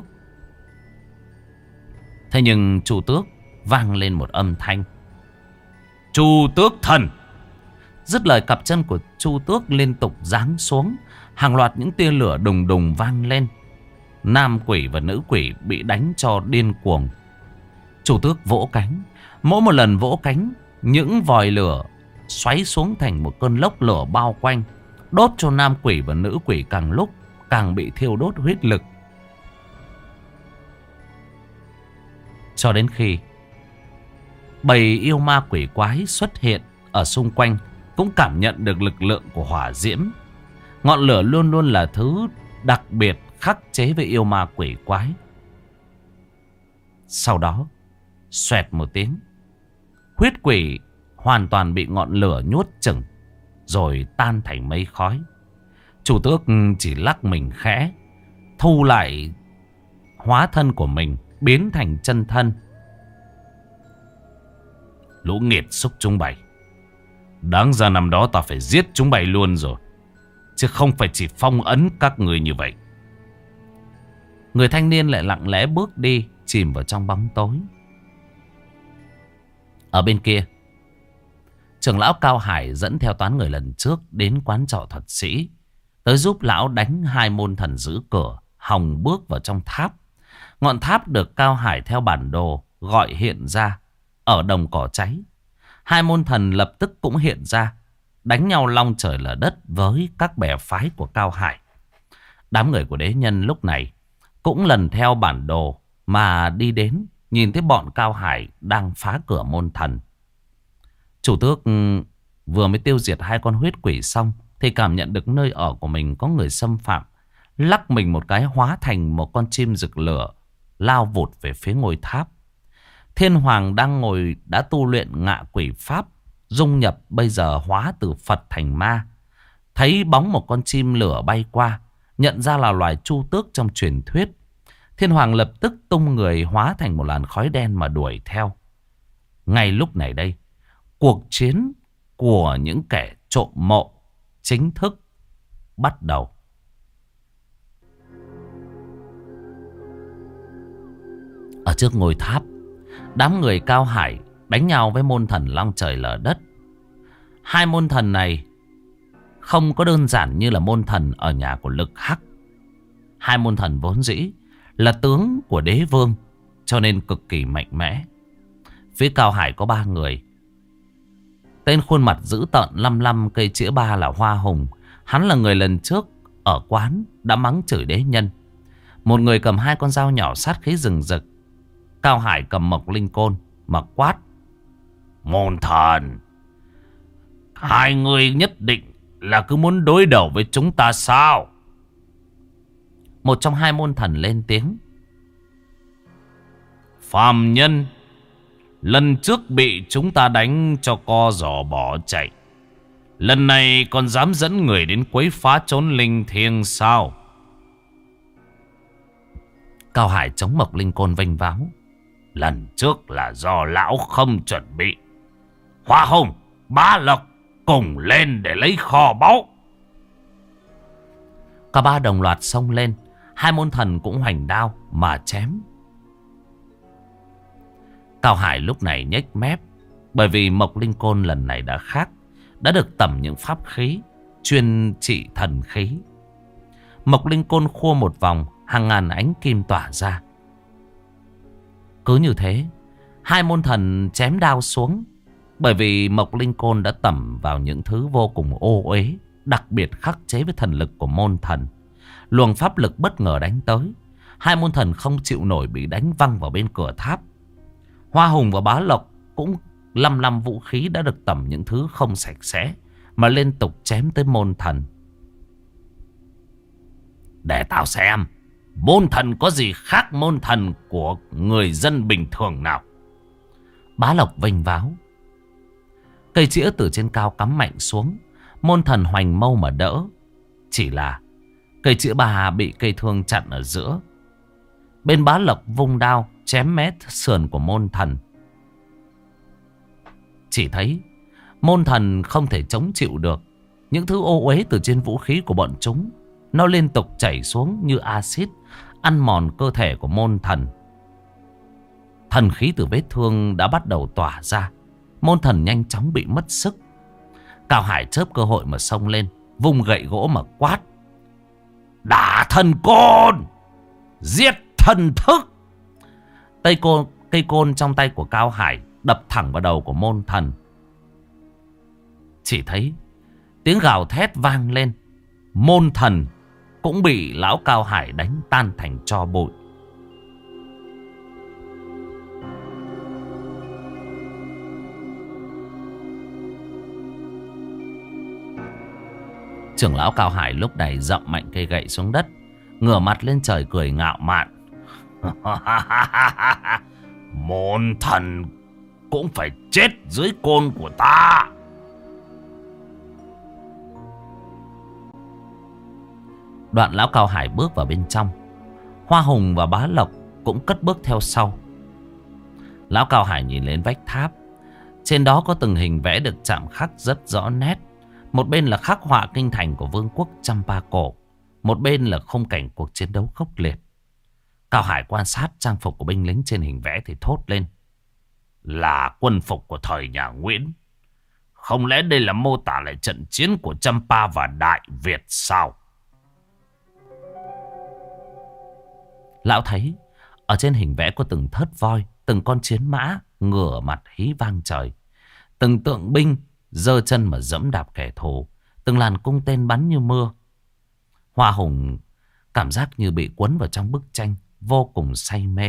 [SPEAKER 1] Thế nhưng Chu Tước vang lên một âm thanh:
[SPEAKER 2] Chu Tước thần.
[SPEAKER 1] Dứt lời, cặp chân của Chu Tước liên tục giáng xuống, hàng loạt những tia lửa đùng đùng vang lên. Nam quỷ và nữ quỷ bị đánh cho điên cuồng. Chu Tước vỗ cánh, mỗi một lần vỗ cánh, những vòi lửa xoáy xuống thành một cơn lốc lửa bao quanh, đốt cho nam quỷ và nữ quỷ càng lúc càng bị thiêu đốt huyết lực. Cho đến khi bầy yêu ma quỷ quái xuất hiện ở xung quanh, cũng cảm nhận được lực lượng của hỏa diễm. Ngọn lửa luôn luôn là thứ đặc biệt khắc chế với yêu ma quỷ quái. Sau đó, xoẹt một tiếng, huyết quỷ hoàn toàn bị ngọn lửa nhốt chửng, rồi tan thành mây khói. Chủ tước chỉ lắc mình khẽ, thu lại hóa thân của mình, biến thành chân thân.
[SPEAKER 2] Lũ nghiệt xúc chúng bày, đáng ra năm đó ta phải giết chúng bày luôn rồi, chứ không phải chỉ phong ấn các người như vậy.
[SPEAKER 1] Người thanh niên lại lặng lẽ bước đi, chìm vào trong bóng tối. Ở bên kia, trưởng lão Cao Hải dẫn theo toán người lần trước đến quán trọ thuật sĩ, tới giúp lão đánh hai môn thần giữ cửa, hòng bước vào trong tháp. Ngọn tháp được Cao Hải theo bản đồ gọi hiện ra ở đồng cỏ cháy. Hai môn thần lập tức cũng hiện ra, đánh nhau long trời lở đất với các bè phái của Cao Hải. Đám người của đế nhân lúc này cũng lần theo bản đồ mà đi đến, nhìn thấy bọn Cao Hải đang phá cửa môn thần. Chủ tước vừa mới tiêu diệt hai con huyết quỷ xong thì cảm nhận được nơi ở của mình có người xâm phạm, lắc mình một cái hóa thành một con chim rực lửa, lao vụt về phía ngôi tháp. Thiên Hoàng đang ngồi đã tu luyện ngạ quỷ pháp, dung nhập bây giờ hóa từ Phật thành ma. Thấy bóng một con chim lửa bay qua, nhận ra là loài chu tước trong truyền thuyết. Thiên Hoàng lập tức tung người hóa thành một làn khói đen mà đuổi theo. Ngay lúc này đây, cuộc chiến của những kẻ trộm mộ chính thức bắt đầu. Ở trước ngôi tháp, đám người Cao Hải đánh nhau với môn thần long trời lở đất. Hai môn thần này không có đơn giản như là môn thần ở nhà của Lực Hắc. Hai môn thần vốn dĩ là tướng của đế vương, cho nên cực kỳ mạnh mẽ. Phía Cao Hải có ba người. Tên khuôn mặt dữ tợn lăm lăm cây chĩa ba là Hoa Hùng. Hắn là người lần trước ở quán đã mắng chửi đế nhân. Một người cầm hai con dao nhỏ sát khí rừng rực. Cao Hải cầm mộc linh côn mà quát:
[SPEAKER 2] Môn thần, hai người nhất định là cứ muốn đối đầu với chúng ta sao?
[SPEAKER 1] Một trong hai môn thần lên tiếng:
[SPEAKER 2] Phàm nhân, lần trước bị chúng ta đánh cho co giò bỏ chạy, lần này còn dám dẫn người đến quấy phá trốn linh thiêng sao?
[SPEAKER 1] Cao Hải chống mộc linh côn vênh váo:
[SPEAKER 2] Lần trước là do lão không chuẩn bị. Hoa Hùng, Bá Lộc cùng lên để lấy kho báu.
[SPEAKER 1] Cả ba đồng loạt xông lên. Hai môn thần cũng hoành đao mà chém. Cao Hải lúc này nhếch mép, bởi vì mộc linh côn lần này đã khác, đã được tẩm những pháp khí chuyên trị thần khí. Mộc linh côn khua một vòng, hàng ngàn ánh kim tỏa ra. Cứ như thế, hai môn thần chém đao xuống, bởi vì mộc linh côn đã tẩm vào những thứ vô cùng ô uế, đặc biệt khắc chế với thần lực của môn thần. Luồng pháp lực bất ngờ đánh tới, hai môn thần không chịu nổi bị đánh văng vào bên cửa tháp. Hoa Hùng và Bá Lộc cũng lăm lăm vũ khí đã được tẩm những thứ không sạch sẽ, mà liên tục chém tới môn thần.
[SPEAKER 2] Để tao xem môn thần có gì khác môn thần của người dân bình thường nào.
[SPEAKER 1] Bá Lộc vênh váo. Cây chĩa từ trên cao cắm mạnh xuống. Môn thần hoành mâu mà đỡ. Chỉ là cây chĩa bà bị cây thương chặn ở giữa. Bên Bá Lộc vung đao chém mé sườn của môn thần. Chỉ thấy môn thần không thể chống chịu được. Những thứ ô uế từ trên vũ khí của bọn chúng, nó liên tục chảy xuống như axit, ăn mòn cơ thể của môn thần. Thần khí từ vết thương đã bắt đầu tỏa ra. Môn thần nhanh chóng bị mất sức. Cao Hải chớp cơ hội mà xông lên, vung gậy gỗ mà quát: Đả thần côn, giết thần thức. Cây côn, cây côn trong tay của Cao Hải đập thẳng vào đầu của môn thần. Chỉ thấy tiếng gào thét vang lên. Môn thần cũng bị lão Cao Hải đánh tan thành tro bụi. Trưởng lão Cao Hải lúc này dậm mạnh cây gậy xuống đất, ngửa mặt lên trời cười ngạo mạn.
[SPEAKER 2] Môn thần cũng phải chết dưới côn của ta.
[SPEAKER 1] Đoạn lão Cao Hải bước vào bên trong. Hoa Hùng và Bá Lộc cũng cất bước theo sau. Lão Cao Hải nhìn lên vách tháp. Trên đó có từng hình vẽ được chạm khắc rất rõ nét. Một bên là khắc họa kinh thành của vương quốc Champa cổ, một bên là khung cảnh cuộc chiến đấu khốc liệt. Cao Hải quan sát trang phục của binh lính trên hình vẽ thì thốt lên:
[SPEAKER 2] Là quân phục của thời nhà Nguyễn. Không lẽ đây là mô tả lại trận chiến của Champa và Đại Việt sao?
[SPEAKER 1] Lão thấy ở trên hình vẽ có từng thớt voi, từng con chiến mã ngửa mặt hí vang trời, từng tượng binh giơ chân mà dẫm đạp kẻ thù, từng làn cung tên bắn như mưa. Hoa Hùng cảm giác như bị cuốn vào trong bức tranh, vô cùng say mê.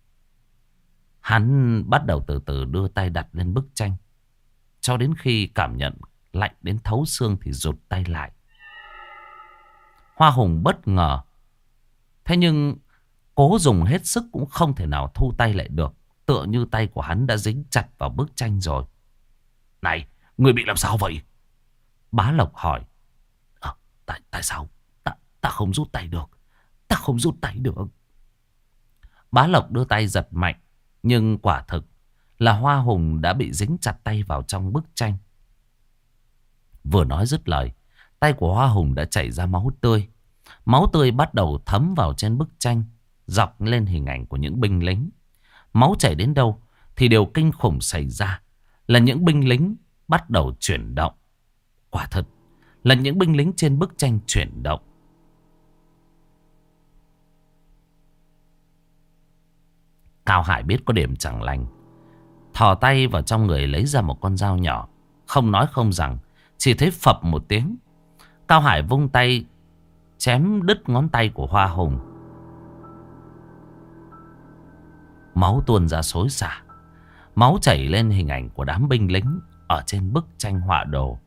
[SPEAKER 1] Hắn bắt đầu từ từ đưa tay đặt lên bức tranh, cho đến khi cảm nhận lạnh đến thấu xương thì rụt tay lại. Hoa Hùng bất ngờ, thế nhưng cố dùng hết sức cũng không thể nào thu tay lại được, tựa như tay của hắn đã dính chặt vào bức tranh rồi.
[SPEAKER 2] Này, người bị làm sao vậy?
[SPEAKER 1] Bá Lộc hỏi.
[SPEAKER 2] À, tại, tại sao? Ta, ta không rút tay được. Ta không rút tay được.
[SPEAKER 1] Bá Lộc đưa tay giật mạnh. Nhưng quả thực là Hoa Hùng đã bị dính chặt tay vào trong bức tranh. Vừa nói dứt lời, tay của Hoa Hùng đã chảy ra máu tươi. Máu tươi bắt đầu thấm vào trên bức tranh, dọc lên hình ảnh của những binh lính. Máu chảy đến đâu thì điều kinh khủng xảy ra là những binh lính bắt đầu chuyển động. Quả thật là những binh lính trên bức tranh chuyển động. Cao Hải biết có điểm chẳng lành, thò tay vào trong người lấy ra một con dao nhỏ. Không nói không rằng, chỉ thấy phập một tiếng, Cao Hải vung tay chém đứt ngón tay của Hoa Hùng. Máu tuôn ra xối xả. Máu chảy lên hình ảnh của đám binh lính ở trên bức tranh họa đồ.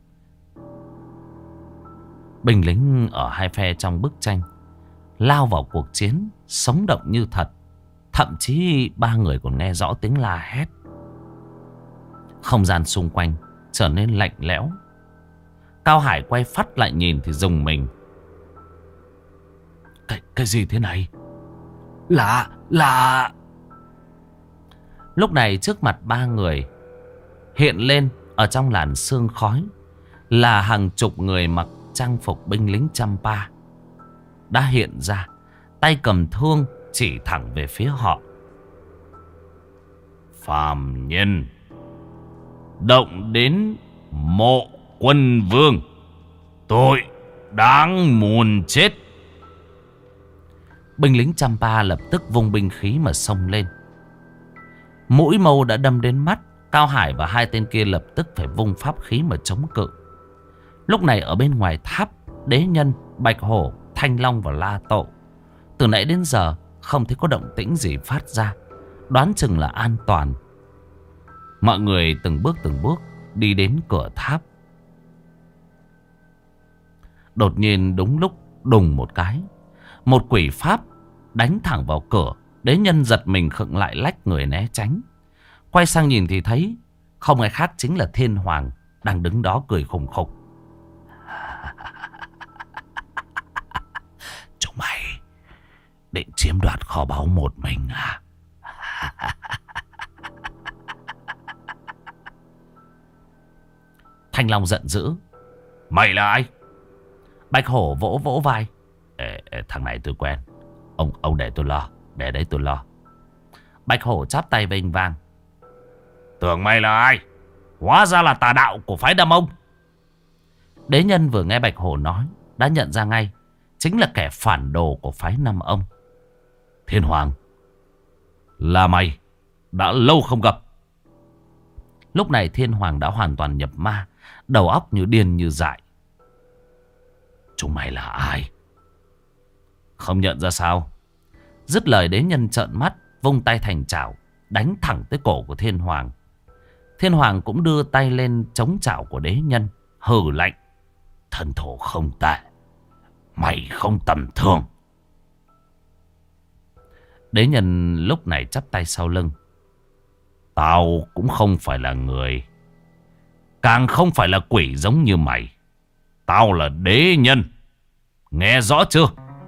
[SPEAKER 1] Binh lính ở hai phe trong bức tranh lao vào cuộc chiến, sống động như thật. Thậm chí ba người còn nghe rõ tiếng la hét. Không gian xung quanh trở nên lạnh lẽo. Cao Hải quay phắt lại nhìn thì rùng mình.
[SPEAKER 2] Cái, cái gì thế này? Là, là...
[SPEAKER 1] Lúc này trước mặt ba người hiện lên ở trong làn sương khói là hàng chục người mặc trang phục binh lính Champa đã hiện ra, tay cầm thương chỉ thẳng về phía họ.
[SPEAKER 2] Phàm nhân động đến mộ quân vương, tội đáng muôn chết.
[SPEAKER 1] Binh lính Champa lập tức vung binh khí mà xông lên. Mũi mâu đã đâm đến mắt. Cao Hải và hai tên kia lập tức phải vung pháp khí mà chống cự. Lúc này ở bên ngoài tháp, Đế Nhân, Bạch Hổ, Thanh Long và La Tộ từ nãy đến giờ không thấy có động tĩnh gì phát ra, đoán chừng là an toàn. Mọi người từng bước từng bước đi đến cửa tháp. Đột nhiên đúng lúc đùng một cái, một quỷ pháp đánh thẳng vào cửa. Đế nhân giật mình khựng lại, lách người né tránh. Quay sang nhìn thì thấy không ai khác chính là Thiên Hoàng đang đứng đó cười khùng khục.
[SPEAKER 2] Chúng mày định chiếm đoạt kho báu một mình à?
[SPEAKER 1] Thanh Long giận dữ.
[SPEAKER 2] Mày là ai?
[SPEAKER 1] Bạch Hổ vỗ vỗ vai.
[SPEAKER 2] Ê, ê, thằng này tôi quen. Ông ông để tôi lo. Để đấy tôi lo.
[SPEAKER 1] Bạch Hổ chắp tay vênh vang.
[SPEAKER 2] Tưởng mày là ai? Hóa ra là tà đạo của phái Đam Ông.
[SPEAKER 1] Đế nhân vừa nghe Bạch Hổ nói đã nhận ra ngay, chính là kẻ phản đồ của phái Nam Ông.
[SPEAKER 2] Thiên Hoàng, là mày. Đã lâu không gặp.
[SPEAKER 1] Lúc này Thiên Hoàng đã hoàn toàn nhập ma, đầu óc như điên như dại.
[SPEAKER 2] Chúng mày là ai?
[SPEAKER 1] Không nhận ra sao? Dứt lời, đế nhân trợn mắt, vung tay thành chảo, đánh thẳng tới cổ của Thiên Hoàng. Thiên Hoàng cũng đưa tay lên chống chảo của đế nhân, hừ lạnh.
[SPEAKER 2] Thần thổ không tệ, mày không tầm thường.
[SPEAKER 1] Đế nhân lúc này chắp tay sau lưng.
[SPEAKER 2] Tao cũng không phải là người, càng không phải là quỷ giống như mày. Tao là đế nhân, nghe rõ chưa?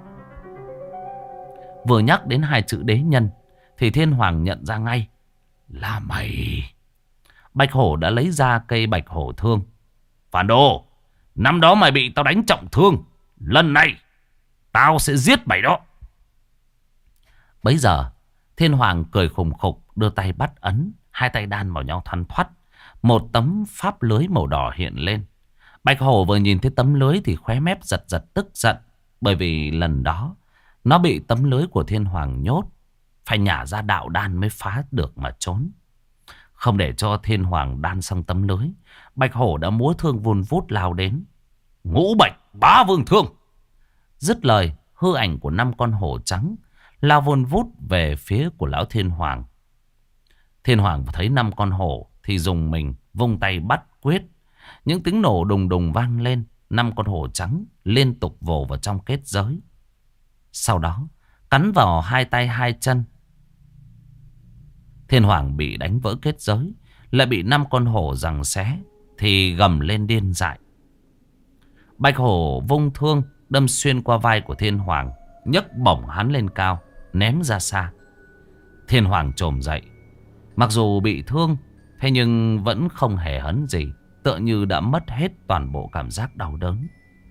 [SPEAKER 1] Vừa nhắc đến hai chữ đế nhân thì Thiên Hoàng nhận ra ngay
[SPEAKER 2] là mày.
[SPEAKER 1] Bạch Hổ đã lấy ra cây bạch hổ thương.
[SPEAKER 2] Phản đồ, năm đó mày bị tao đánh trọng thương, lần này tao sẽ giết mày đó.
[SPEAKER 1] Bấy giờ Thiên Hoàng cười khùng khục, đưa tay bắt ấn, hai tay đan vào nhau thoăn thoắt. Một tấm pháp lưới màu đỏ hiện lên. Bạch Hổ vừa nhìn thấy tấm lưới thì khóe mép giật giật tức giận, bởi vì lần đó nó bị tấm lưới của Thiên Hoàng nhốt, phải nhả ra đạo đan mới phá được mà trốn. Không để cho Thiên Hoàng đan xong tấm lưới, Bạch Hổ đã múa thương vun vút lao đến.
[SPEAKER 2] Ngũ Bạch Bá Vương Thương.
[SPEAKER 1] Dứt lời, hư ảnh của năm con hổ trắng lao vun vút về phía của lão Thiên Hoàng. Thiên Hoàng thấy năm con hổ thì dùng mình vung tay bắt quyết. Những tiếng nổ đùng đùng vang lên, năm con hổ trắng liên tục vồ vào trong kết giới. Sau đó cắn vào hai tay hai chân. Thiên Hoàng bị đánh vỡ kết giới, lại bị năm con hổ giằng xé thì gầm lên điên dại. Bạch Hổ vung thương đâm xuyên qua vai của Thiên Hoàng, nhấc bổng hắn lên cao, ném ra xa. Thiên Hoàng trồm dậy, mặc dù bị thương, thế nhưng vẫn không hề hấn gì, tựa như đã mất hết toàn bộ cảm giác đau đớn.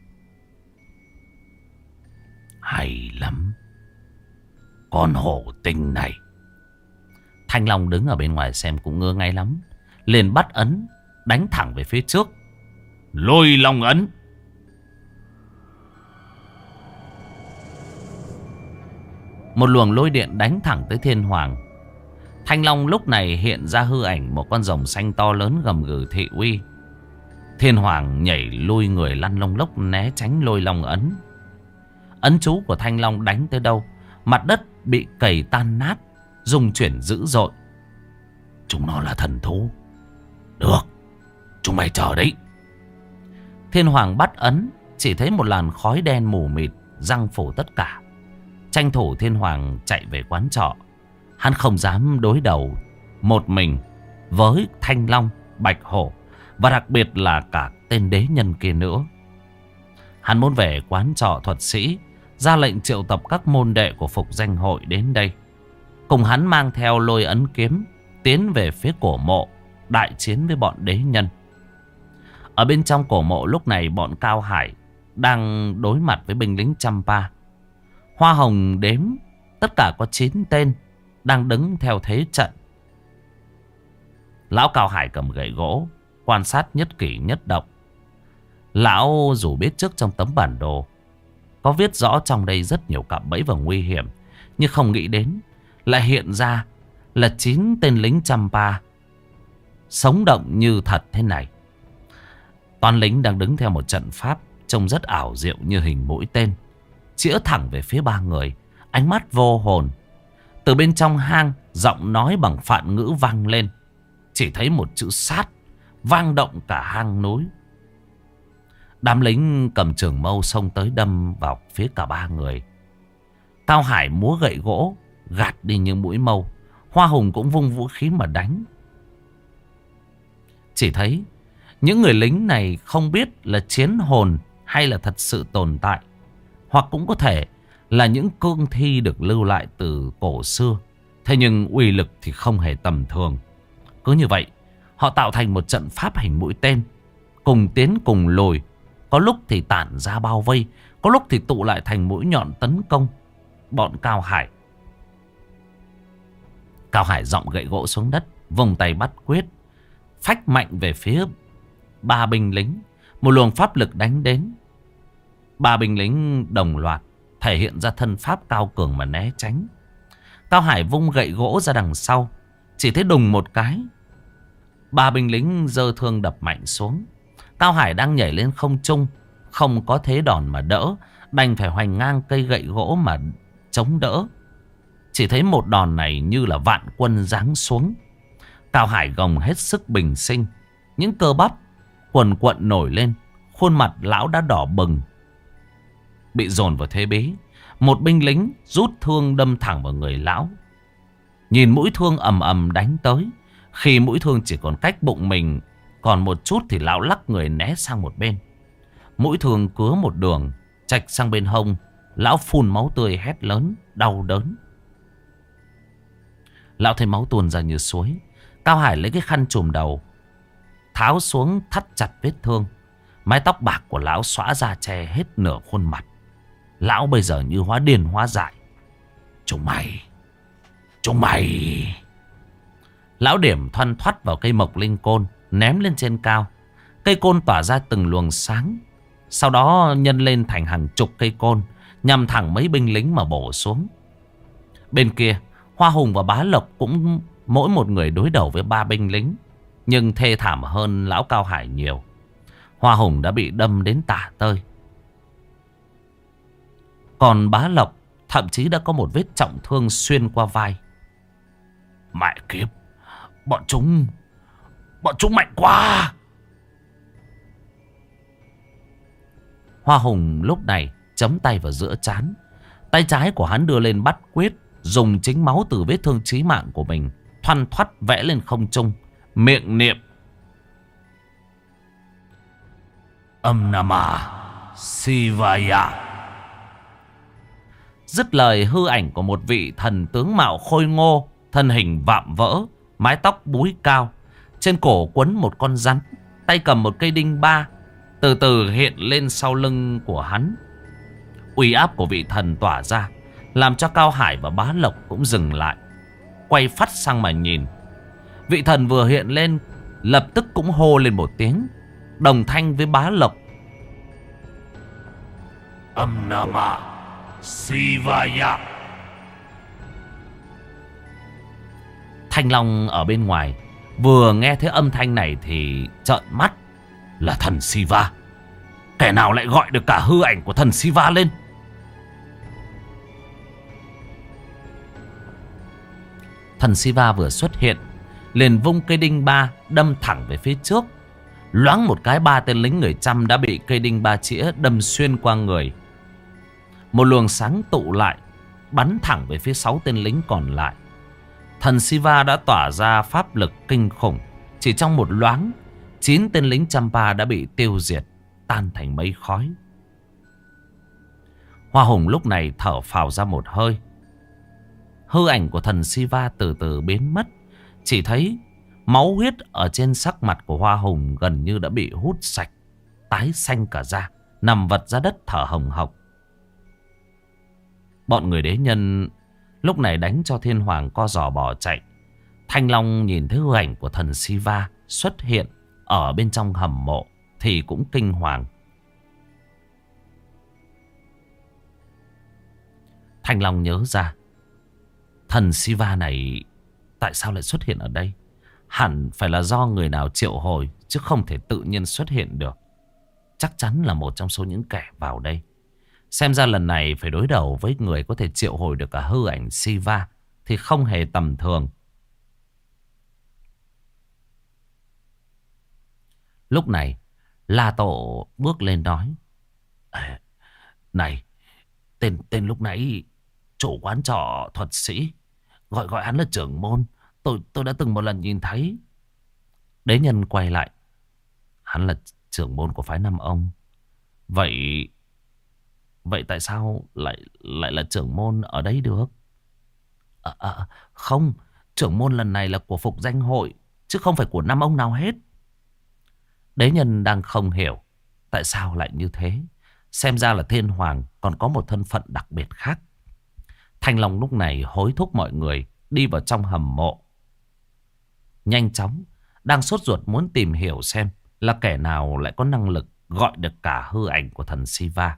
[SPEAKER 2] Hay lắm, con hổ tinh này.
[SPEAKER 1] Thanh Long đứng ở bên ngoài xem cũng ngơ ngay lắm, liền bắt ấn đánh thẳng về phía trước.
[SPEAKER 2] Lôi Long ấn.
[SPEAKER 1] Một luồng lôi điện đánh thẳng tới Thiên Hoàng. Thanh Long lúc này hiện ra hư ảnh một con rồng xanh to lớn gầm gừ thị uy. Thiên Hoàng nhảy lui người lăn lông lốc né tránh lôi long ấn. Ấn chú của Thanh Long đánh tới đâu, mặt đất bị cày tan nát, rung chuyển dữ dội.
[SPEAKER 2] Chúng nó là thần thú. Được, chúng mày chờ đấy.
[SPEAKER 1] Thiên Hoàng bắt ấn, chỉ thấy một làn khói đen mù mịt giăng phủ tất cả. Tranh thủ Thiên Hoàng chạy về quán trọ. Hắn không dám đối đầu một mình với Thanh Long, Bạch Hổ, và đặc biệt là cả tên đế nhân kia nữa. Hắn muốn về quán trọ thuật sĩ, ra lệnh triệu tập các môn đệ của Phục Danh Hội đến đây, cùng hắn mang theo lôi ấn kiếm, tiến về phía cổ mộ, đại chiến với bọn đế nhân. Ở bên trong cổ mộ lúc này bọn Cao Hải đang đối mặt với binh lính Champa. Hoa Hồng đếm tất cả có chín tên đang đứng theo thế trận. Lão Cao Hải cầm gậy gỗ, quan sát nhất cử nhất động. Lão dù biết trước trong tấm bản đồ có viết rõ trong đây rất nhiều cạm bẫy và nguy hiểm, nhưng không nghĩ đến lại hiện ra là chín tên lính Champa sống động như thật thế này. Toàn lính đang đứng theo một trận pháp trông rất ảo diệu như hình mũi tên, chĩa thẳng về phía ba người, ánh mắt vô hồn. Từ bên trong hang, giọng nói bằng Phạn ngữ vang lên. chỉ thấy một chữ sát vang động cả hang núi. Đám lính cầm trường mâu xông tới đâm vào phía cả ba người. Cao Hải múa gậy gỗ gạt đi những mũi mâu. Hoa Hùng cũng vung vũ khí mà đánh. Chỉ thấy những người lính này không biết là chiến hồn hay là thật sự tồn tại, hoặc cũng có thể là những cương thi được lưu lại từ cổ xưa. Thế nhưng uy lực thì không hề tầm thường. Cứ như vậy, họ tạo thành một trận pháp hình mũi tên, cùng tiến cùng lùi. Có lúc thì tản ra bao vây, có lúc thì tụ lại thành mũi nhọn tấn công bọn Cao Hải. Cao Hải giọng gậy gỗ xuống đất, vung tay bắt quyết, phách mạnh về phía ba binh lính. Một luồng pháp lực đánh đến. Ba binh lính đồng loạt thể hiện ra thân pháp cao cường mà né tránh. Cao Hải vung gậy gỗ ra đằng sau, chỉ thấy đùng một cái, ba binh lính giơ thương đập mạnh xuống. Cao Hải đang nhảy lên không trung, không có thế đòn mà đỡ, đành phải hoành ngang cây gậy gỗ mà chống đỡ. Chỉ thấy một đòn này như là vạn quân giáng xuống. Cao Hải gồng hết sức bình sinh, những cơ bắp quần quận nổi lên, khuôn mặt lão đã đỏ bừng. Bị dồn vào thế bí, một binh lính rút thương đâm thẳng vào người lão. Nhìn mũi thương ầm ầm đánh tới, khi mũi thương chỉ còn cách bụng mình còn một chút thì lão lắc người né sang một bên. Mũi thương cứa một đường chạch sang bên hông. Lão phun máu tươi hét lớn đau đớn. Lão thấy máu tuôn ra như suối. Cao Hải lấy cái khăn trùm đầu, tháo xuống thắt chặt vết thương. Mái tóc bạc của lão xõa ra che hết nửa khuôn mặt. Lão bây giờ như hóa điên hóa dại. Chúng mày, chúng mày. Lão điểm thoăn thoắt vào cây mộc linh côn, ném lên trên cao. Cây côn tỏa ra từng luồng sáng, sau đó nhân lên thành hàng chục cây côn, nhằm thẳng mấy binh lính mà bổ xuống. Bên kia, Hoa Hùng và Bá Lộc cũng mỗi một người đối đầu với ba binh lính, nhưng thê thảm hơn lão Cao Hải nhiều. Hoa Hùng đã bị đâm đến tả tơi, còn Bá Lộc thậm chí đã có một vết trọng thương xuyên qua vai. Mẹ kiếp, bọn chúng, bọn chúng mạnh quá. Hoa Hùng lúc này chấm tay vào giữa trán. Tay trái của hắn đưa lên bắt quyết, dùng chính máu từ vết thương chí mạng của mình thoăn thoắt vẽ lên không trung, miệng niệm Âm Nama Shivaya. Dứt lời, hư ảnh của một vị thần tướng mạo khôi ngô, thân hình vạm vỡ, mái tóc búi cao, trên cổ quấn một con rắn, tay cầm một cây đinh ba, từ từ hiện lên sau lưng của hắn. Uy áp của vị thần tỏa ra, làm cho Cao Hải và Bá Lộc cũng dừng lại, quay phát sang mà nhìn. Vị thần vừa hiện lên, lập tức cũng hô lên một tiếng, đồng thanh với Bá Lộc. Âm Nama Shivaya. Thanh Long ở bên ngoài vừa nghe thấy âm thanh này thì trợn mắt. Là thần Shiva. Kẻ nào lại gọi được cả hư ảnh của thần Shiva lên? Thần Shiva vừa xuất hiện, liền vung cây đinh ba đâm thẳng về phía trước. Loáng một cái, ba tên lính người Chăm đã bị cây đinh ba chĩa đâm xuyên qua người. Một luồng sáng tụ lại, bắn thẳng về phía sáu tên lính còn lại. Thần Shiva đã tỏa ra pháp lực kinh khủng. Chỉ trong một loáng, chín tên lính Champa đã bị tiêu diệt, tan thành mây khói. Hoa Hùng lúc này thở phào ra một hơi. Hư ảnh của thần Shiva từ từ biến mất. Chỉ thấy máu huyết ở trên sắc mặt của Hoa Hùng gần như đã bị hút sạch, tái xanh cả da, nằm vật ra đất thở hồng hộc. Bọn người đế nhân lúc này đánh cho Thiên Hoàng co giò bỏ chạy. Thanh Long nhìn thấy hư ảnh của thần Shiva xuất hiện ở bên trong hầm mộ thì cũng kinh hoàng. Thanh Long nhớ ra, thần Shiva này tại sao lại xuất hiện ở đây? Hẳn phải là do người nào triệu hồi, chứ không thể tự nhiên xuất hiện được. Chắc chắn là một trong số những kẻ vào đây. Xem ra lần này phải đối đầu với người có thể triệu hồi được cả hư ảnh Shiva thì không hề tầm thường. Lúc này La Tổ bước lên nói:
[SPEAKER 2] "À, này, tên tên lúc nãy chủ quán trọ thuật sĩ, gọi gọi hắn là trưởng môn. Tôi tôi đã từng một lần nhìn thấy."
[SPEAKER 1] Đế nhân quay lại: "Hắn là trưởng môn của phái Năm Ông. Vậy Vậy tại sao lại lại là trưởng môn ở đây được?"
[SPEAKER 2] À, à, không, trưởng môn lần này là của Phục Danh Hội, chứ không phải của Năm Ông nào hết.
[SPEAKER 1] Đế nhân đang không hiểu tại sao lại như thế. Xem ra là Thiên Hoàng còn có một thân phận đặc biệt khác. Thanh Long lúc này hối thúc mọi người đi vào trong hầm mộ. Nhanh chóng, đang sốt ruột muốn tìm hiểu xem là kẻ nào lại có năng lực gọi được cả hư ảnh của thần Siva.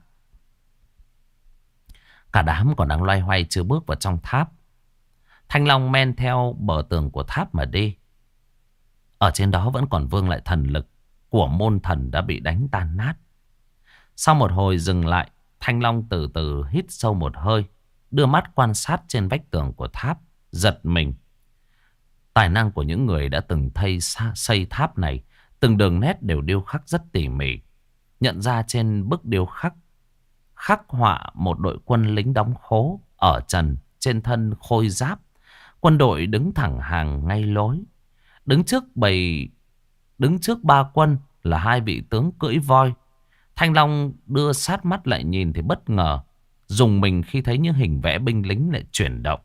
[SPEAKER 1] Cả đám còn đang loay hoay chưa bước vào trong tháp. Thanh Long men theo bờ tường của tháp mà đi. Ở trên đó vẫn còn vương lại thần lực của môn thần đã bị đánh tan nát. Sau một hồi dừng lại, Thanh Long từ từ hít sâu một hơi, đưa mắt quan sát trên vách tường của tháp, giật mình. Tài năng của những người đã từng thay xây tháp này, từng đường nét đều điêu khắc rất tỉ mỉ. Nhận ra trên bức điêu khắc, khắc họa một đội quân lính đóng khố ở trần trên thân khôi giáp. Quân đội đứng thẳng hàng ngay lối. Đứng trước bầy, đứng trước ba quân là hai vị tướng cưỡi voi. Thanh Long đưa sát mắt lại nhìn thì bất ngờ, dùng mình khi thấy những hình vẽ binh lính lại chuyển động.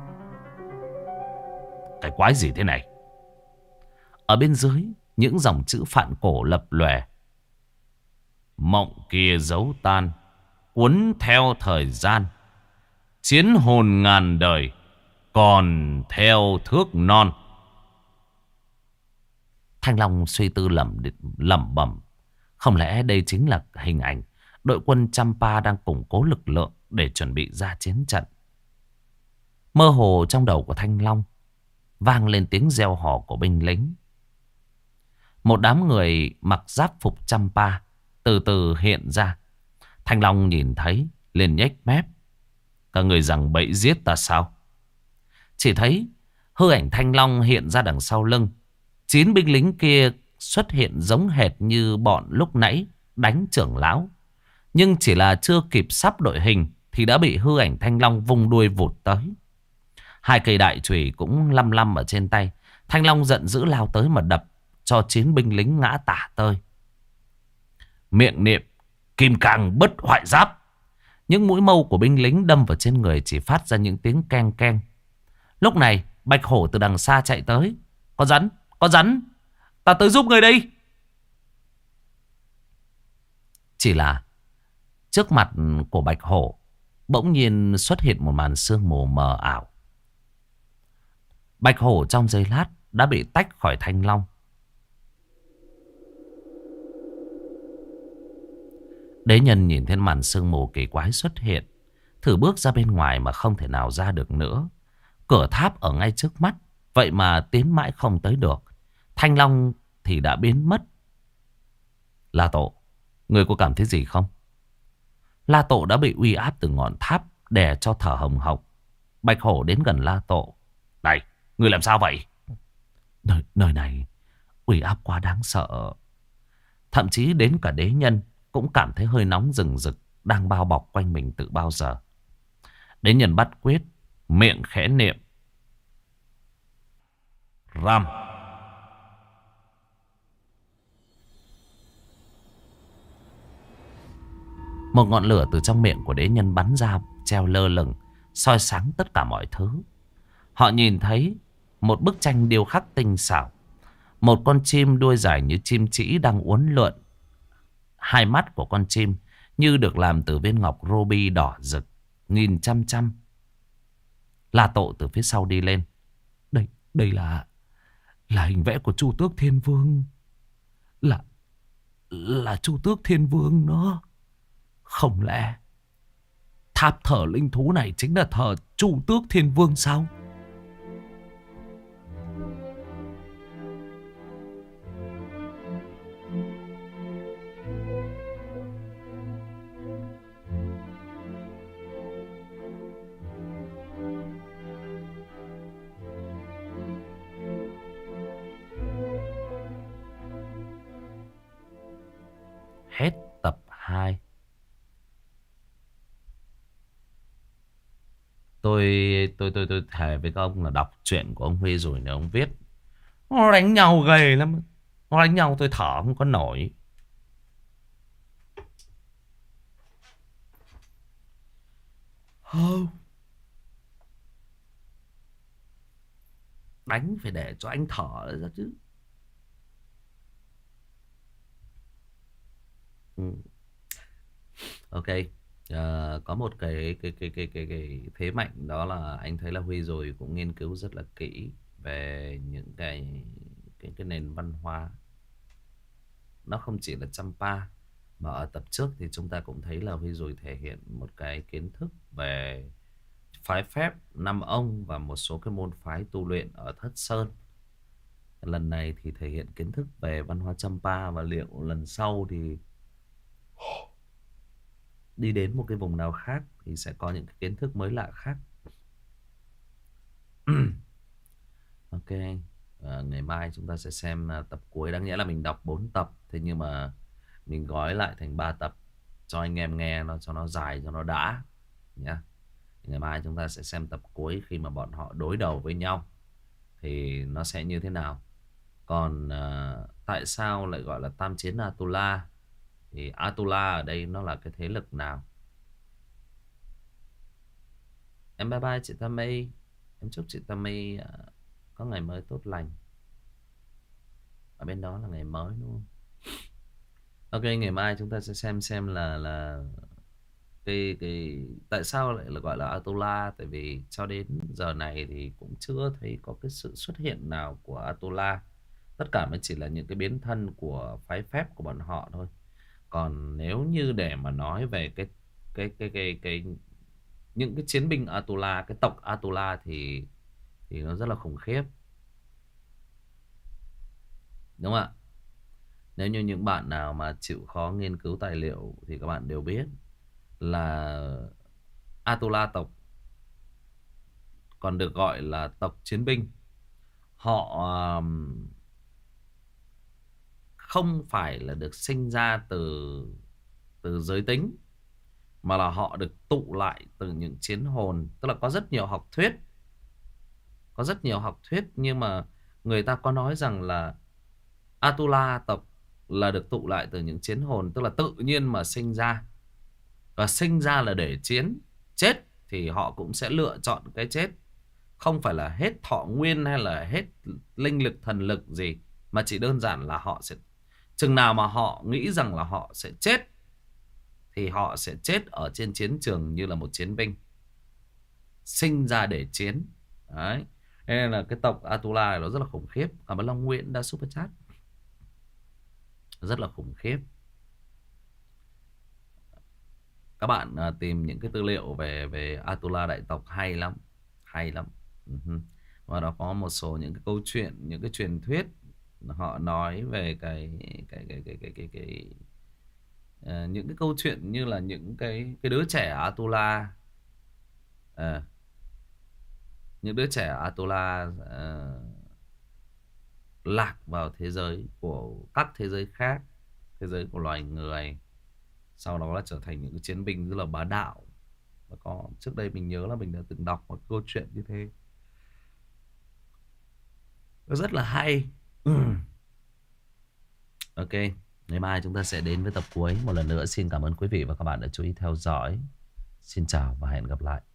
[SPEAKER 2] Cái quái gì thế này?
[SPEAKER 1] Ở bên dưới, những dòng chữ phạn cổ lập lòe:
[SPEAKER 2] Mộng kia dấu tan, cuốn theo thời gian, chiến hồn ngàn đời, còn theo thước non.
[SPEAKER 1] Thanh Long suy tư lẩm lẩm bẩm, không lẽ đây chính là hình ảnh đội quân Champa đang củng cố lực lượng để chuẩn bị ra chiến trận? Mơ hồ trong đầu của Thanh Long vang lên tiếng reo hò của binh lính. Một đám người mặc giáp phục Champa từ từ hiện ra. Thanh Long nhìn thấy liền nhếch mép:
[SPEAKER 2] Các người rằng bậy giết ta sao?
[SPEAKER 1] Chỉ thấy hư ảnh Thanh Long hiện ra đằng sau lưng. Chín binh lính kia xuất hiện giống hệt như bọn lúc nãy đánh trưởng lão. Nhưng chỉ là chưa kịp sắp đội hình thì đã bị hư ảnh Thanh Long vung đuôi vụt tới. Hai cây đại chùy cũng lăm lăm ở trên tay. Thanh Long giận dữ lao tới mà đập cho chín binh lính ngã tả tơi.
[SPEAKER 2] Miệng niệm kim cang bất hoại giáp.
[SPEAKER 1] Những mũi mâu của binh lính đâm vào trên người chỉ phát ra những tiếng keng keng. Lúc này Bạch Hổ từ đằng xa chạy tới: Có rắn, có rắn, ta tới giúp người đây. Chỉ là trước mặt của Bạch Hổ bỗng nhiên xuất hiện một màn sương mù mờ ảo. Bạch Hổ trong giây lát đã bị tách khỏi Thanh Long. Đế nhân nhìn thấy màn sương mù kỳ quái xuất hiện, thử bước ra bên ngoài mà không thể nào ra được nữa. Cửa tháp ở ngay trước mắt, vậy mà tiến mãi không tới được. Thanh Long thì đã biến mất. La Tổ, người có cảm thấy gì không? La Tổ đã bị uy áp từ ngọn tháp đè cho thở hồng hộc. Bạch Hổ đến gần La Tổ:
[SPEAKER 2] Này, người làm sao vậy?
[SPEAKER 1] Nơi, nơi này uy áp quá đáng sợ. Thậm chí đến cả đế nhân cũng cảm thấy hơi nóng rừng rực đang bao bọc quanh mình từ bao giờ. Đế nhân bắt quyết, miệng khẽ niệm:
[SPEAKER 2] Ram.
[SPEAKER 1] Một ngọn lửa từ trong miệng của đế nhân bắn ra, treo lơ lửng, soi sáng tất cả mọi thứ. Họ nhìn thấy một bức tranh điêu khắc tinh xảo. Một con chim đuôi dài như chim trĩ đang uốn lượn. Hai mắt của con chim như được làm từ viên ngọc ruby đỏ rực, nhìn chăm chăm. La Tổ từ phía sau đi lên: Đây, đây là Là hình vẽ của Chu Tước Thiên Vương. Là Là Chu Tước Thiên Vương đó. Không lẽ tháp thờ linh thú này chính là thờ Chu Tước Thiên Vương sao? Hết tập hai. Tôi tôi tôi tôi thề với các ông là đọc truyện của ông Huy rồi, nếu ông viết nó đánh nhau gầy lắm. Nó đánh nhau tôi thở không có nổi. Đánh phải để cho anh thở ra chứ. Ừ. Ok. Ờ, có một cái cái, cái cái cái cái thế mạnh đó là anh thấy là Huy rồi cũng nghiên cứu rất là kỹ về những cái cái cái nền văn hóa. Nó không chỉ là Champa, mà ở tập trước thì chúng ta cũng thấy là Huy rồi thể hiện một cái kiến thức về phái phép năm ông và một số cái môn phái tu luyện ở Thất Sơn. Lần này thì thể hiện kiến thức về văn hóa Champa, và liệu lần sau thì đi đến một cái vùng nào khác thì sẽ có những cái kiến thức mới lạ khác. Ok. À, ngày mai chúng ta sẽ xem à, tập cuối. Đáng nhẽ là mình đọc bốn tập, thế nhưng mà mình gói lại thành ba tập cho anh em nghe nó cho nó dài, cho nó đã nhá. Ngày mai chúng ta sẽ xem tập cuối khi mà bọn họ đối đầu với nhau thì nó sẽ như thế nào. Còn à, tại sao lại gọi là tam chiến Atula, thì Atula ở đây nó là cái thế lực nào? Em bye bye chị Tammy. Em chúc chị Tammy à, có ngày mới tốt lành. Ở bên đó là ngày mới đúng không? Ok, ngày mai chúng ta sẽ xem xem là là cái cái tại sao lại là gọi là Atula. Tại vì cho đến giờ này thì cũng chưa thấy có cái sự xuất hiện nào của Atula. Tất cả mới chỉ là những cái biến thân của phái phép của bọn họ thôi. Còn nếu như để mà nói về cái cái cái cái cái những cái chiến binh Atula, cái tộc Atula thì thì nó rất là khủng khiếp, đúng không ạ? Nếu như những bạn nào mà chịu khó nghiên cứu tài liệu thì các bạn đều biết là Atula tộc còn được gọi là tộc chiến binh. Họ um, không phải là được sinh ra từ từ giới tính, mà là họ được tụ lại từ những chiến hồn. Tức là có rất nhiều học thuyết, có rất nhiều học thuyết nhưng mà người ta có nói rằng là Atula tộc là được tụ lại từ những chiến hồn, tức là tự nhiên mà sinh ra, và sinh ra là để chiến. Chết thì họ cũng sẽ lựa chọn cái chết, không phải là hết thọ nguyên hay là hết linh lực thần lực gì, mà chỉ đơn giản là họ sẽ, chừng nào mà họ nghĩ rằng là họ sẽ chết thì họ sẽ chết ở trên chiến trường như là một chiến binh, sinh ra để chiến. Đấy, nên là cái tộc Atula này nó rất là khủng khiếp. Cảm ơn Long Nguyễn đã super chat. Rất là khủng khiếp. Các bạn à, tìm những cái tư liệu về về Atula đại tộc hay lắm, hay lắm. Uh-huh. Và nó có một số những cái câu chuyện, những cái truyền thuyết họ nói về cái cái cái cái cái cái, cái uh, những cái câu chuyện như là những cái cái đứa trẻ Atula, uh, những đứa trẻ Atula uh, lạc vào thế giới của các thế giới khác, thế giới của loài người, sau đó là trở thành những cái chiến binh rất là bá đạo. Và có trước đây mình nhớ là mình đã từng đọc một câu chuyện như thế, nó rất là hay. Ok, ngày mai chúng ta sẽ đến với tập cuối. Một lần nữa xin cảm ơn quý vị và các bạn đã chú ý theo dõi. Xin chào và hẹn gặp lại.